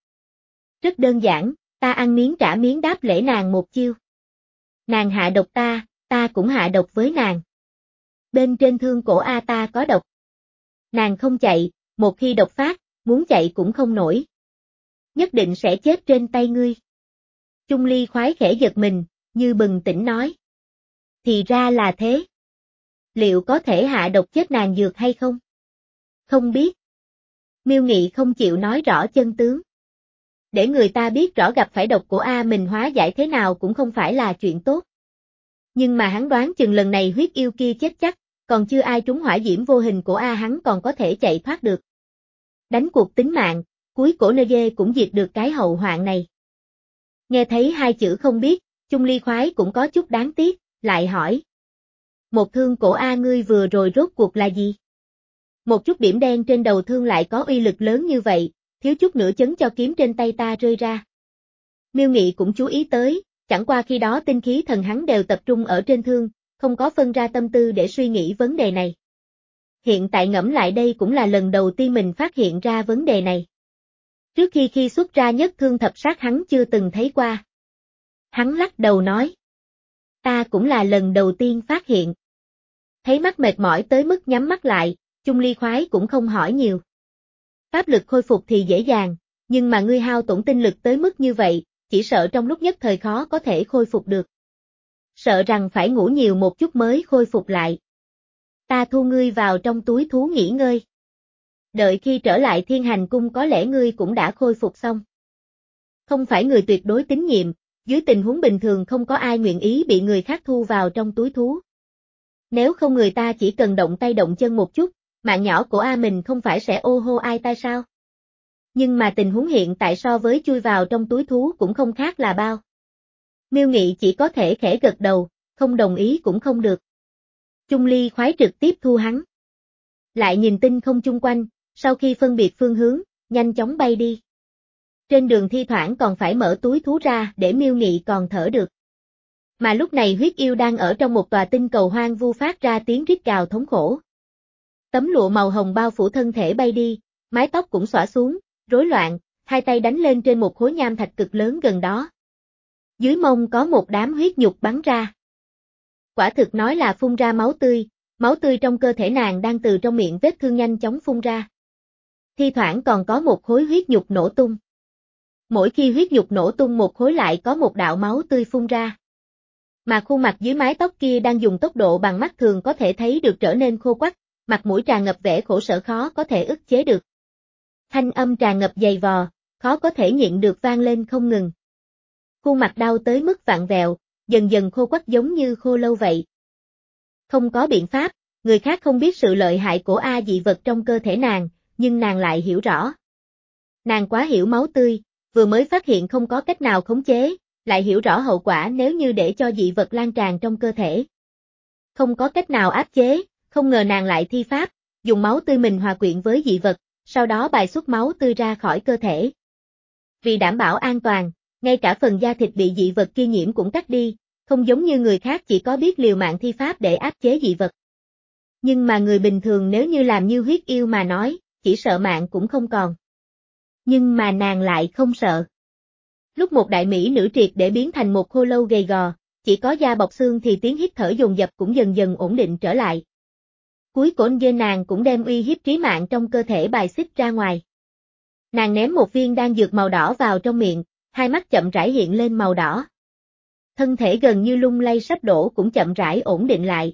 Rất đơn giản, ta ăn miếng trả miếng đáp lễ nàng một chiêu. Nàng hạ độc ta, ta cũng hạ độc với nàng. Bên trên thương cổ A ta có độc. Nàng không chạy, một khi độc phát, muốn chạy cũng không nổi. Nhất định sẽ chết trên tay ngươi. Chung Ly khoái khẽ giật mình, như bừng tỉnh nói. Thì ra là thế. Liệu có thể hạ độc chết nàng dược hay không? Không biết. Miêu Nghị không chịu nói rõ chân tướng. Để người ta biết rõ gặp phải độc của A mình hóa giải thế nào cũng không phải là chuyện tốt. Nhưng mà hắn đoán chừng lần này huyết yêu kia chết chắc, còn chưa ai trúng hỏa diễm vô hình của A hắn còn có thể chạy thoát được. Đánh cuộc tính mạng, cuối cổ nơ dê cũng diệt được cái hậu hoạn này. Nghe thấy hai chữ không biết, Chung Ly khoái cũng có chút đáng tiếc, lại hỏi. Một thương cổ A ngươi vừa rồi rốt cuộc là gì? Một chút điểm đen trên đầu thương lại có uy lực lớn như vậy, thiếu chút nữa chấn cho kiếm trên tay ta rơi ra. Miêu Nghị cũng chú ý tới, chẳng qua khi đó tinh khí thần hắn đều tập trung ở trên thương, không có phân ra tâm tư để suy nghĩ vấn đề này. Hiện tại ngẫm lại đây cũng là lần đầu tiên mình phát hiện ra vấn đề này. Trước khi khi xuất ra nhất thương thập sát hắn chưa từng thấy qua. Hắn lắc đầu nói. Ta cũng là lần đầu tiên phát hiện. Thấy mắt mệt mỏi tới mức nhắm mắt lại, Chung Ly khoái cũng không hỏi nhiều. Pháp lực khôi phục thì dễ dàng, nhưng mà ngươi hao tổn tinh lực tới mức như vậy, chỉ sợ trong lúc nhất thời khó có thể khôi phục được. Sợ rằng phải ngủ nhiều một chút mới khôi phục lại. Ta thu ngươi vào trong túi thú nghỉ ngơi. Đợi khi trở lại Thiên Hành Cung có lẽ ngươi cũng đã khôi phục xong. Không phải người tuyệt đối tín nhiệm, dưới tình huống bình thường không có ai nguyện ý bị người khác thu vào trong túi thú. Nếu không người ta chỉ cần động tay động chân một chút, mạng nhỏ của A mình không phải sẽ ô hô ai tai sao? Nhưng mà tình huống hiện tại so với chui vào trong túi thú cũng không khác là bao. Miêu Nghị chỉ có thể khẽ gật đầu, không đồng ý cũng không được. Chung Ly khoái trực tiếp thu hắn. Lại nhìn tinh không chung quanh, sau khi phân biệt phương hướng, nhanh chóng bay đi. Trên đường thi thoảng còn phải mở túi thú ra để Miêu Nghị còn thở được. Mà lúc này huyết yêu đang ở trong một tòa tinh cầu hoang vu phát ra tiếng rít gào thống khổ. Tấm lụa màu hồng bao phủ thân thể bay đi, mái tóc cũng xõa xuống, rối loạn, hai tay đánh lên trên một khối nham thạch cực lớn gần đó. Dưới mông có một đám huyết nhục bắn ra. Quả thực nói là phun ra máu tươi, máu tươi trong cơ thể nàng đang từ trong miệng vết thương nhanh chóng phun ra. Thi thoảng còn có một khối huyết nhục nổ tung. Mỗi khi huyết nhục nổ tung một khối lại có một đạo máu tươi phun ra. Mà khuôn mặt dưới mái tóc kia đang dùng tốc độ bằng mắt thường có thể thấy được trở nên khô quắt, mặt mũi tràn ngập vẻ khổ sở khó có thể ức chế được. Thanh âm tràn ngập dày vò, khó có thể nhịn được vang lên không ngừng. Khuôn mặt đau tới mức vặn vẹo, dần dần khô quắt giống như khô lâu vậy. Không có biện pháp, người khác không biết sự lợi hại của A dị vật trong cơ thể nàng, nhưng nàng lại hiểu rõ. Nàng quá hiểu máu tươi, vừa mới phát hiện không có cách nào khống chế, lại hiểu rõ hậu quả nếu như để cho dị vật lan tràn trong cơ thể. Không có cách nào áp chế, không ngờ nàng lại thi pháp, dùng máu tươi mình hòa quyện với dị vật, sau đó bài xuất máu tươi ra khỏi cơ thể. Vì đảm bảo an toàn, ngay cả phần da thịt bị dị vật kia nhiễm cũng cắt đi, không giống như người khác chỉ có biết liều mạng thi pháp để áp chế dị vật. Nhưng mà người bình thường nếu như làm như huyết yêu mà nói, chỉ sợ mạng cũng không còn. Nhưng mà nàng lại không sợ. Lúc một đại mỹ nữ triệt để biến thành một khô lâu gầy gò, chỉ có da bọc xương thì tiếng hít thở dồn dập cũng dần dần ổn định trở lại. Cuối cùng dê nàng cũng đem uy hiếp trí mạng trong cơ thể bài xích ra ngoài. Nàng ném một viên đan dược màu đỏ vào trong miệng, hai mắt chậm rãi hiện lên màu đỏ. Thân thể gần như lung lay sắp đổ cũng chậm rãi ổn định lại.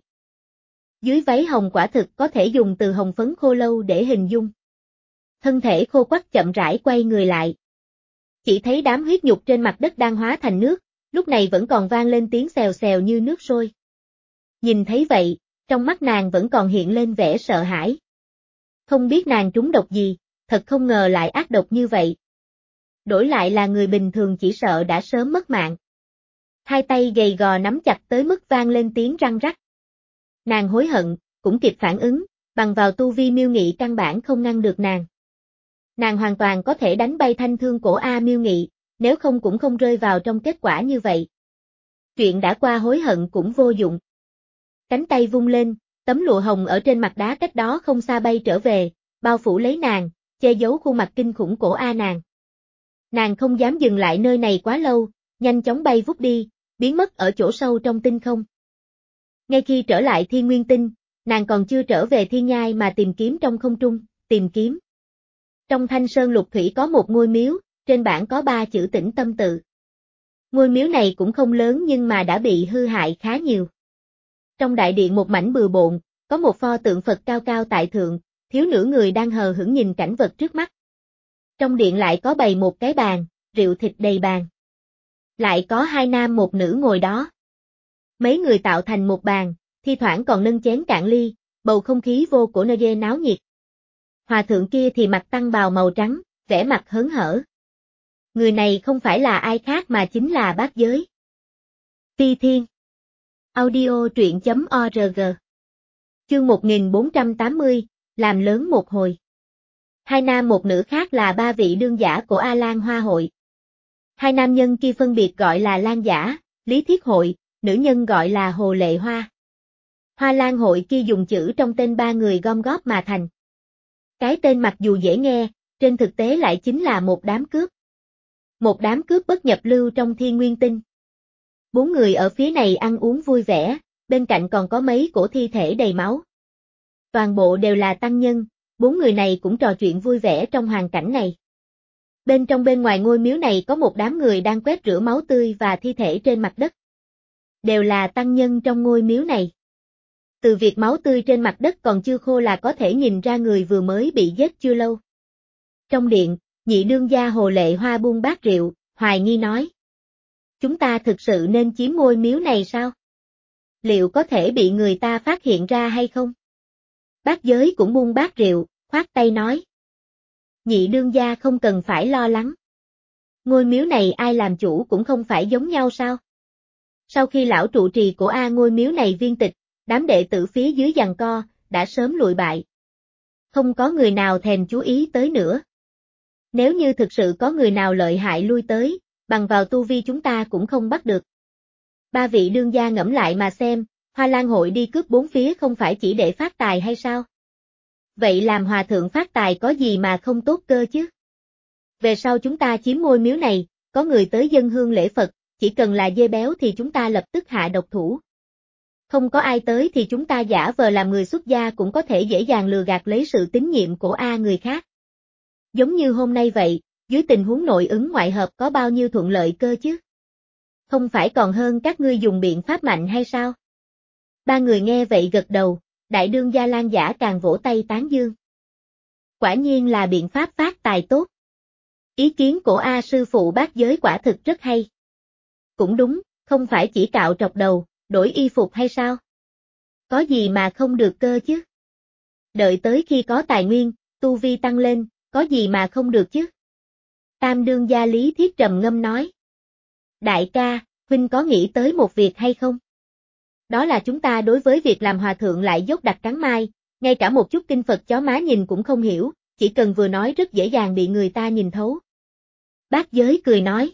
Dưới váy hồng quả thực có thể dùng từ hồng phấn khô lâu để hình dung. Thân thể khô quắt chậm rãi quay người lại. Chỉ thấy đám huyết nhục trên mặt đất đang hóa thành nước, lúc này vẫn còn vang lên tiếng xèo xèo như nước sôi. Nhìn thấy vậy, trong mắt nàng vẫn còn hiện lên vẻ sợ hãi. Không biết nàng trúng độc gì, thật không ngờ lại ác độc như vậy. Đổi lại là người bình thường chỉ sợ đã sớm mất mạng. Hai tay gầy gò nắm chặt tới mức vang lên tiếng răng rắc. Nàng hối hận, cũng kịp phản ứng, bằng vào tu vi Miêu Nghị căn bản không ngăn được nàng. Nàng hoàn toàn có thể đánh bay thanh thương cổ A Miêu Nghị, nếu không cũng không rơi vào trong kết quả như vậy. Chuyện đã qua hối hận cũng vô dụng. Cánh tay vung lên, tấm lụa hồng ở trên mặt đá cách đó không xa bay trở về, bao phủ lấy nàng, che giấu khuôn mặt kinh khủng cổ A nàng. Nàng không dám dừng lại nơi này quá lâu, nhanh chóng bay vút đi, biến mất ở chỗ sâu trong tinh không. Ngay khi trở lại Thiên Nguyên Tinh, nàng còn chưa trở về Thiên Nhai mà tìm kiếm trong không trung, tìm kiếm. Trong Thanh Sơn Lục Thủy có một ngôi miếu, trên bảng có ba chữ Tĩnh Tâm Tự. Ngôi miếu này cũng không lớn nhưng mà đã bị hư hại khá nhiều. Trong đại điện một mảnh bừa bộn, có một pho tượng Phật cao cao tại thượng, thiếu nửa người đang hờ hững nhìn cảnh vật trước mắt. Trong điện lại có bày một cái bàn, rượu thịt đầy bàn. Lại có hai nam một nữ ngồi đó. Mấy người tạo thành một bàn, thi thoảng còn nâng chén cạn ly, bầu không khí vô cổ nơi dê náo nhiệt. Hòa thượng kia thì mặc tăng bào màu trắng, vẻ mặt hớn hở. Người này không phải là ai khác mà chính là Bát Giới. Phi Thiên. Audio truyện chấm org. Chương một nghìn bốn trăm tám mươi, làm lớn một hồi. Hai nam một nữ khác là ba vị đương giả của A Lan Hoa Hội. Hai nam nhân kia phân biệt gọi là Lan Giả, Lý Thiết Hội, nữ nhân gọi là Hồ Lệ Hoa. Hoa Lan Hội kia dùng chữ trong tên ba người gom góp mà thành. Cái tên mặc dù dễ nghe, trên thực tế lại chính là một đám cướp. Một đám cướp bất nhập lưu trong Thiên Nguyên Tinh. Bốn người ở phía này ăn uống vui vẻ, bên cạnh còn có mấy cổ thi thể đầy máu. Toàn bộ đều là tăng nhân, bốn người này cũng trò chuyện vui vẻ trong hoàn cảnh này. Bên trong bên ngoài ngôi miếu này có một đám người đang quét rửa máu tươi và thi thể trên mặt đất. Đều là tăng nhân trong ngôi miếu này. Từ việc máu tươi trên mặt đất còn chưa khô là có thể nhìn ra người vừa mới bị giết chưa lâu. Trong điện, nhị đương gia Hồ Lệ Hoa buông bát rượu, hoài nghi nói. Chúng ta thực sự nên chiếm ngôi miếu này sao? Liệu có thể bị người ta phát hiện ra hay không? Bát Giới cũng buông bát rượu, khoát tay nói. Nhị đương gia không cần phải lo lắng. Ngôi miếu này ai làm chủ cũng không phải giống nhau sao? Sau khi lão trụ trì của A ngôi miếu này viên tịch, đám đệ tử phía dưới giằng co, đã sớm lụi bại. Không có người nào thèm chú ý tới nữa. Nếu như thực sự có người nào lợi hại lui tới, bằng vào tu vi chúng ta cũng không bắt được. Ba vị đương gia ngẫm lại mà xem, Hoa Lan Hội đi cướp bốn phía không phải chỉ để phát tài hay sao? Vậy làm hòa thượng phát tài có gì mà không tốt cơ chứ? Về sau chúng ta chiếm ngôi miếu này, có người tới dâng hương lễ Phật, chỉ cần là dê béo thì chúng ta lập tức hạ độc thủ. Không có ai tới thì chúng ta giả vờ làm người xuất gia cũng có thể dễ dàng lừa gạt lấy sự tín nhiệm của A người khác. Giống như hôm nay vậy, dưới tình huống nội ứng ngoại hợp có bao nhiêu thuận lợi cơ chứ? Không phải còn hơn các ngươi dùng biện pháp mạnh hay sao? Ba người nghe vậy gật đầu, đại đương gia Lan Giả càng vỗ tay tán dương. Quả nhiên là biện pháp phát tài tốt. Ý kiến của A sư phụ Bát Giới quả thực rất hay. Cũng đúng, không phải chỉ cạo trọc đầu, đổi y phục hay sao? Có gì mà không được cơ chứ? Đợi tới khi có tài nguyên, tu vi tăng lên, có gì mà không được chứ? Tam đương gia Lý Thiết trầm ngâm nói. Đại ca, huynh có nghĩ tới một việc hay không? Đó là chúng ta đối với việc làm hòa thượng lại dốt đặt cắn mai, ngay cả một chút kinh Phật chó má nhìn cũng không hiểu, chỉ cần vừa nói rất dễ dàng bị người ta nhìn thấu. Bát Giới cười nói.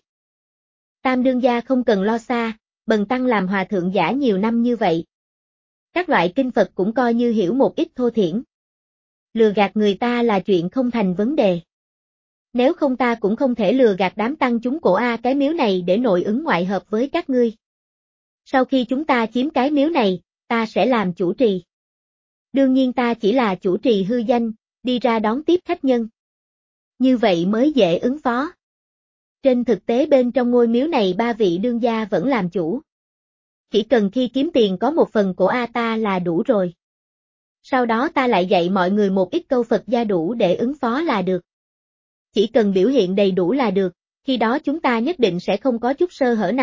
Tam đương gia không cần lo xa, bần tăng làm hòa thượng giả nhiều năm như vậy. Các loại kinh Phật cũng coi như hiểu một ít thô thiển. Lừa gạt người ta là chuyện không thành vấn đề. Nếu không ta cũng không thể lừa gạt đám tăng chúng cổ A cái miếu này để nội ứng ngoại hợp với các ngươi. Sau khi chúng ta chiếm cái miếu này, ta sẽ làm chủ trì. Đương nhiên ta chỉ là chủ trì hư danh, đi ra đón tiếp khách nhân. Như vậy mới dễ ứng phó. Trên thực tế bên trong ngôi miếu này ba vị đương gia vẫn làm chủ. Chỉ cần khi kiếm tiền có một phần của A ta là đủ rồi. Sau đó ta lại dạy mọi người một ít câu Phật gia đủ để ứng phó là được. Chỉ cần biểu hiện đầy đủ là được, khi đó chúng ta nhất định sẽ không có chút sơ hở nào,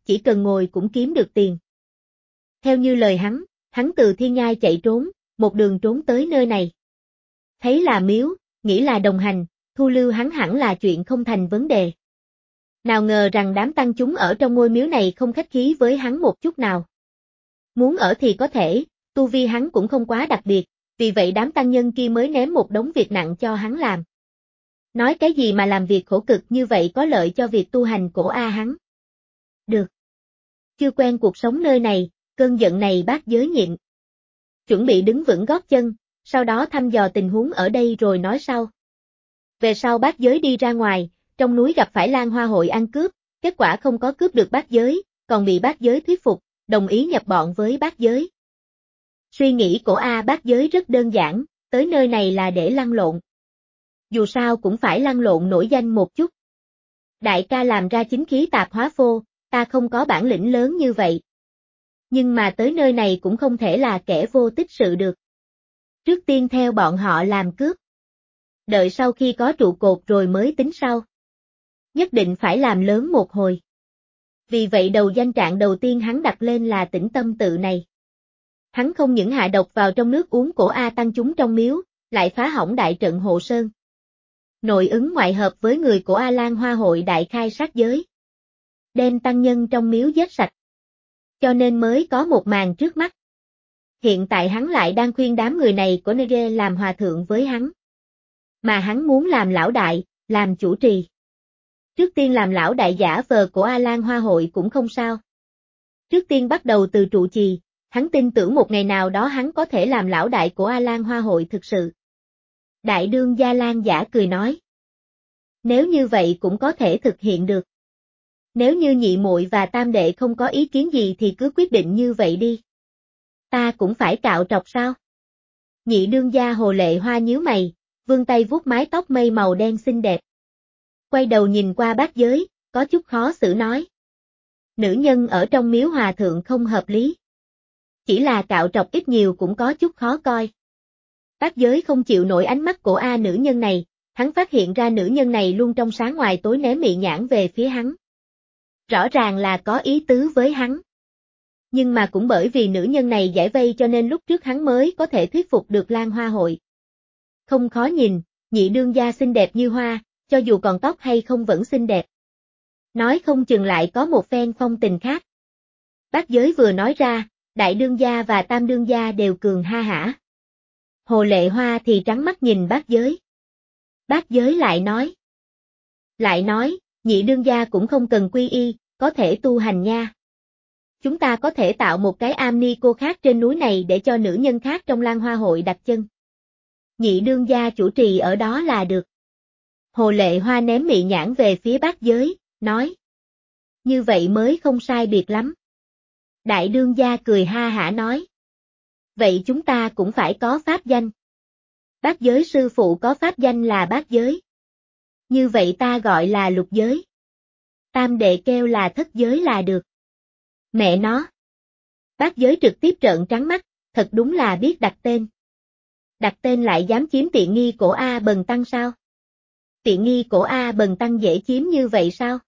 chỉ cần ngồi cũng kiếm được tiền. Theo như lời hắn, hắn từ thiên nhai chạy trốn, một đường trốn tới nơi này. Thấy là miếu, nghĩ là đồng hành, thu lưu hắn hẳn là chuyện không thành vấn đề. Nào ngờ rằng đám tăng chúng ở trong ngôi miếu này không khách khí với hắn một chút nào. Muốn ở thì có thể, tu vi hắn cũng không quá đặc biệt, vì vậy đám tăng nhân kia mới ném một đống việc nặng cho hắn làm. Nói cái gì mà làm việc khổ cực như vậy có lợi cho việc tu hành của A hắn. Được. Chưa quen cuộc sống nơi này, cơn giận này bác giới nhịn. Chuẩn bị đứng vững gót chân, sau đó thăm dò tình huống ở đây rồi nói sau. Về sau bác giới đi ra ngoài, trong núi gặp phải Lan Hoa hội ăn cướp, kết quả không có cướp được bác giới, còn bị bác giới thuyết phục, đồng ý nhập bọn với bác giới. Suy nghĩ của A bác giới rất đơn giản, tới nơi này là để lăn lộn. Dù sao cũng phải lăn lộn nổi danh một chút. Đại ca làm ra chính khí tạp hóa phô, ta không có bản lĩnh lớn như vậy. Nhưng mà tới nơi này cũng không thể là kẻ vô tích sự được. Trước tiên theo bọn họ làm cướp. Đợi sau khi có trụ cột rồi mới tính sau. Nhất định phải làm lớn một hồi. Vì vậy đầu danh trạng đầu tiên hắn đặt lên là Tĩnh Tâm Tự này. Hắn không những hạ độc vào trong nước uống của A tăng chúng trong miếu, lại phá hỏng đại trận hộ sơn. Nội ứng ngoại hợp với người của A Lan Hoa hội đại khai sát giới. Đem tăng nhân trong miếu giết sạch. Cho nên mới có một màn trước mắt. Hiện tại hắn lại đang khuyên đám người này của Nege làm hòa thượng với hắn. Mà hắn muốn làm lão đại, làm chủ trì. Trước tiên làm lão đại giả vờ của A Lan Hoa hội cũng không sao. Trước tiên bắt đầu từ trụ trì, hắn tin tưởng một ngày nào đó hắn có thể làm lão đại của A Lan Hoa hội thực sự. Đại đương gia Lan giả cười nói. Nếu như vậy cũng có thể thực hiện được. Nếu như nhị muội và tam đệ không có ý kiến gì thì cứ quyết định như vậy đi. Ta cũng phải cạo trọc sao? Nhị đương gia Hồ Lệ Hoa nhíu mày, vươn tay vuốt mái tóc mây màu đen xinh đẹp. Quay đầu nhìn qua bát giới, có chút khó xử nói. Nữ nhân ở trong miếu hòa thượng không hợp lý. Chỉ là cạo trọc ít nhiều cũng có chút khó coi. Bát giới không chịu nổi ánh mắt của A nữ nhân này, hắn phát hiện ra nữ nhân này luôn trong sáng ngoài tối ném mị nhãn về phía hắn. Rõ ràng là có ý tứ với hắn. Nhưng mà cũng bởi vì nữ nhân này giải vây cho nên lúc trước hắn mới có thể thuyết phục được Lan Hoa hội. Không khó nhìn, nhị đương gia xinh đẹp như hoa, cho dù còn tóc hay không vẫn xinh đẹp. Nói không chừng lại có một phen phong tình khác. Bát giới vừa nói ra, đại đương gia và tam đương gia đều cường ha hả. Hồ Lệ Hoa thì trắng mắt nhìn bát giới. Bát giới lại nói. Lại nói, nhị đương gia cũng không cần quy y, có thể tu hành nha. Chúng ta có thể tạo một cái am ni cô khác trên núi này để cho nữ nhân khác trong Lan Hoa hội đặt chân. Nhị đương gia chủ trì ở đó là được. Hồ Lệ Hoa ném mị nhãn về phía bát giới, nói. Như vậy mới không sai biệt lắm. Đại đương gia cười ha hả nói. Vậy chúng ta cũng phải có pháp danh. Bát giới sư phụ có pháp danh là bát giới. Như vậy ta gọi là lục giới. Tam đệ kêu là thất giới là được. Mẹ nó. Bát giới trực tiếp trợn trắng mắt, thật đúng là biết đặt tên. Đặt tên lại dám chiếm tiện nghi của A Bần Tăng sao? Tiện nghi của A Bần Tăng dễ chiếm như vậy sao?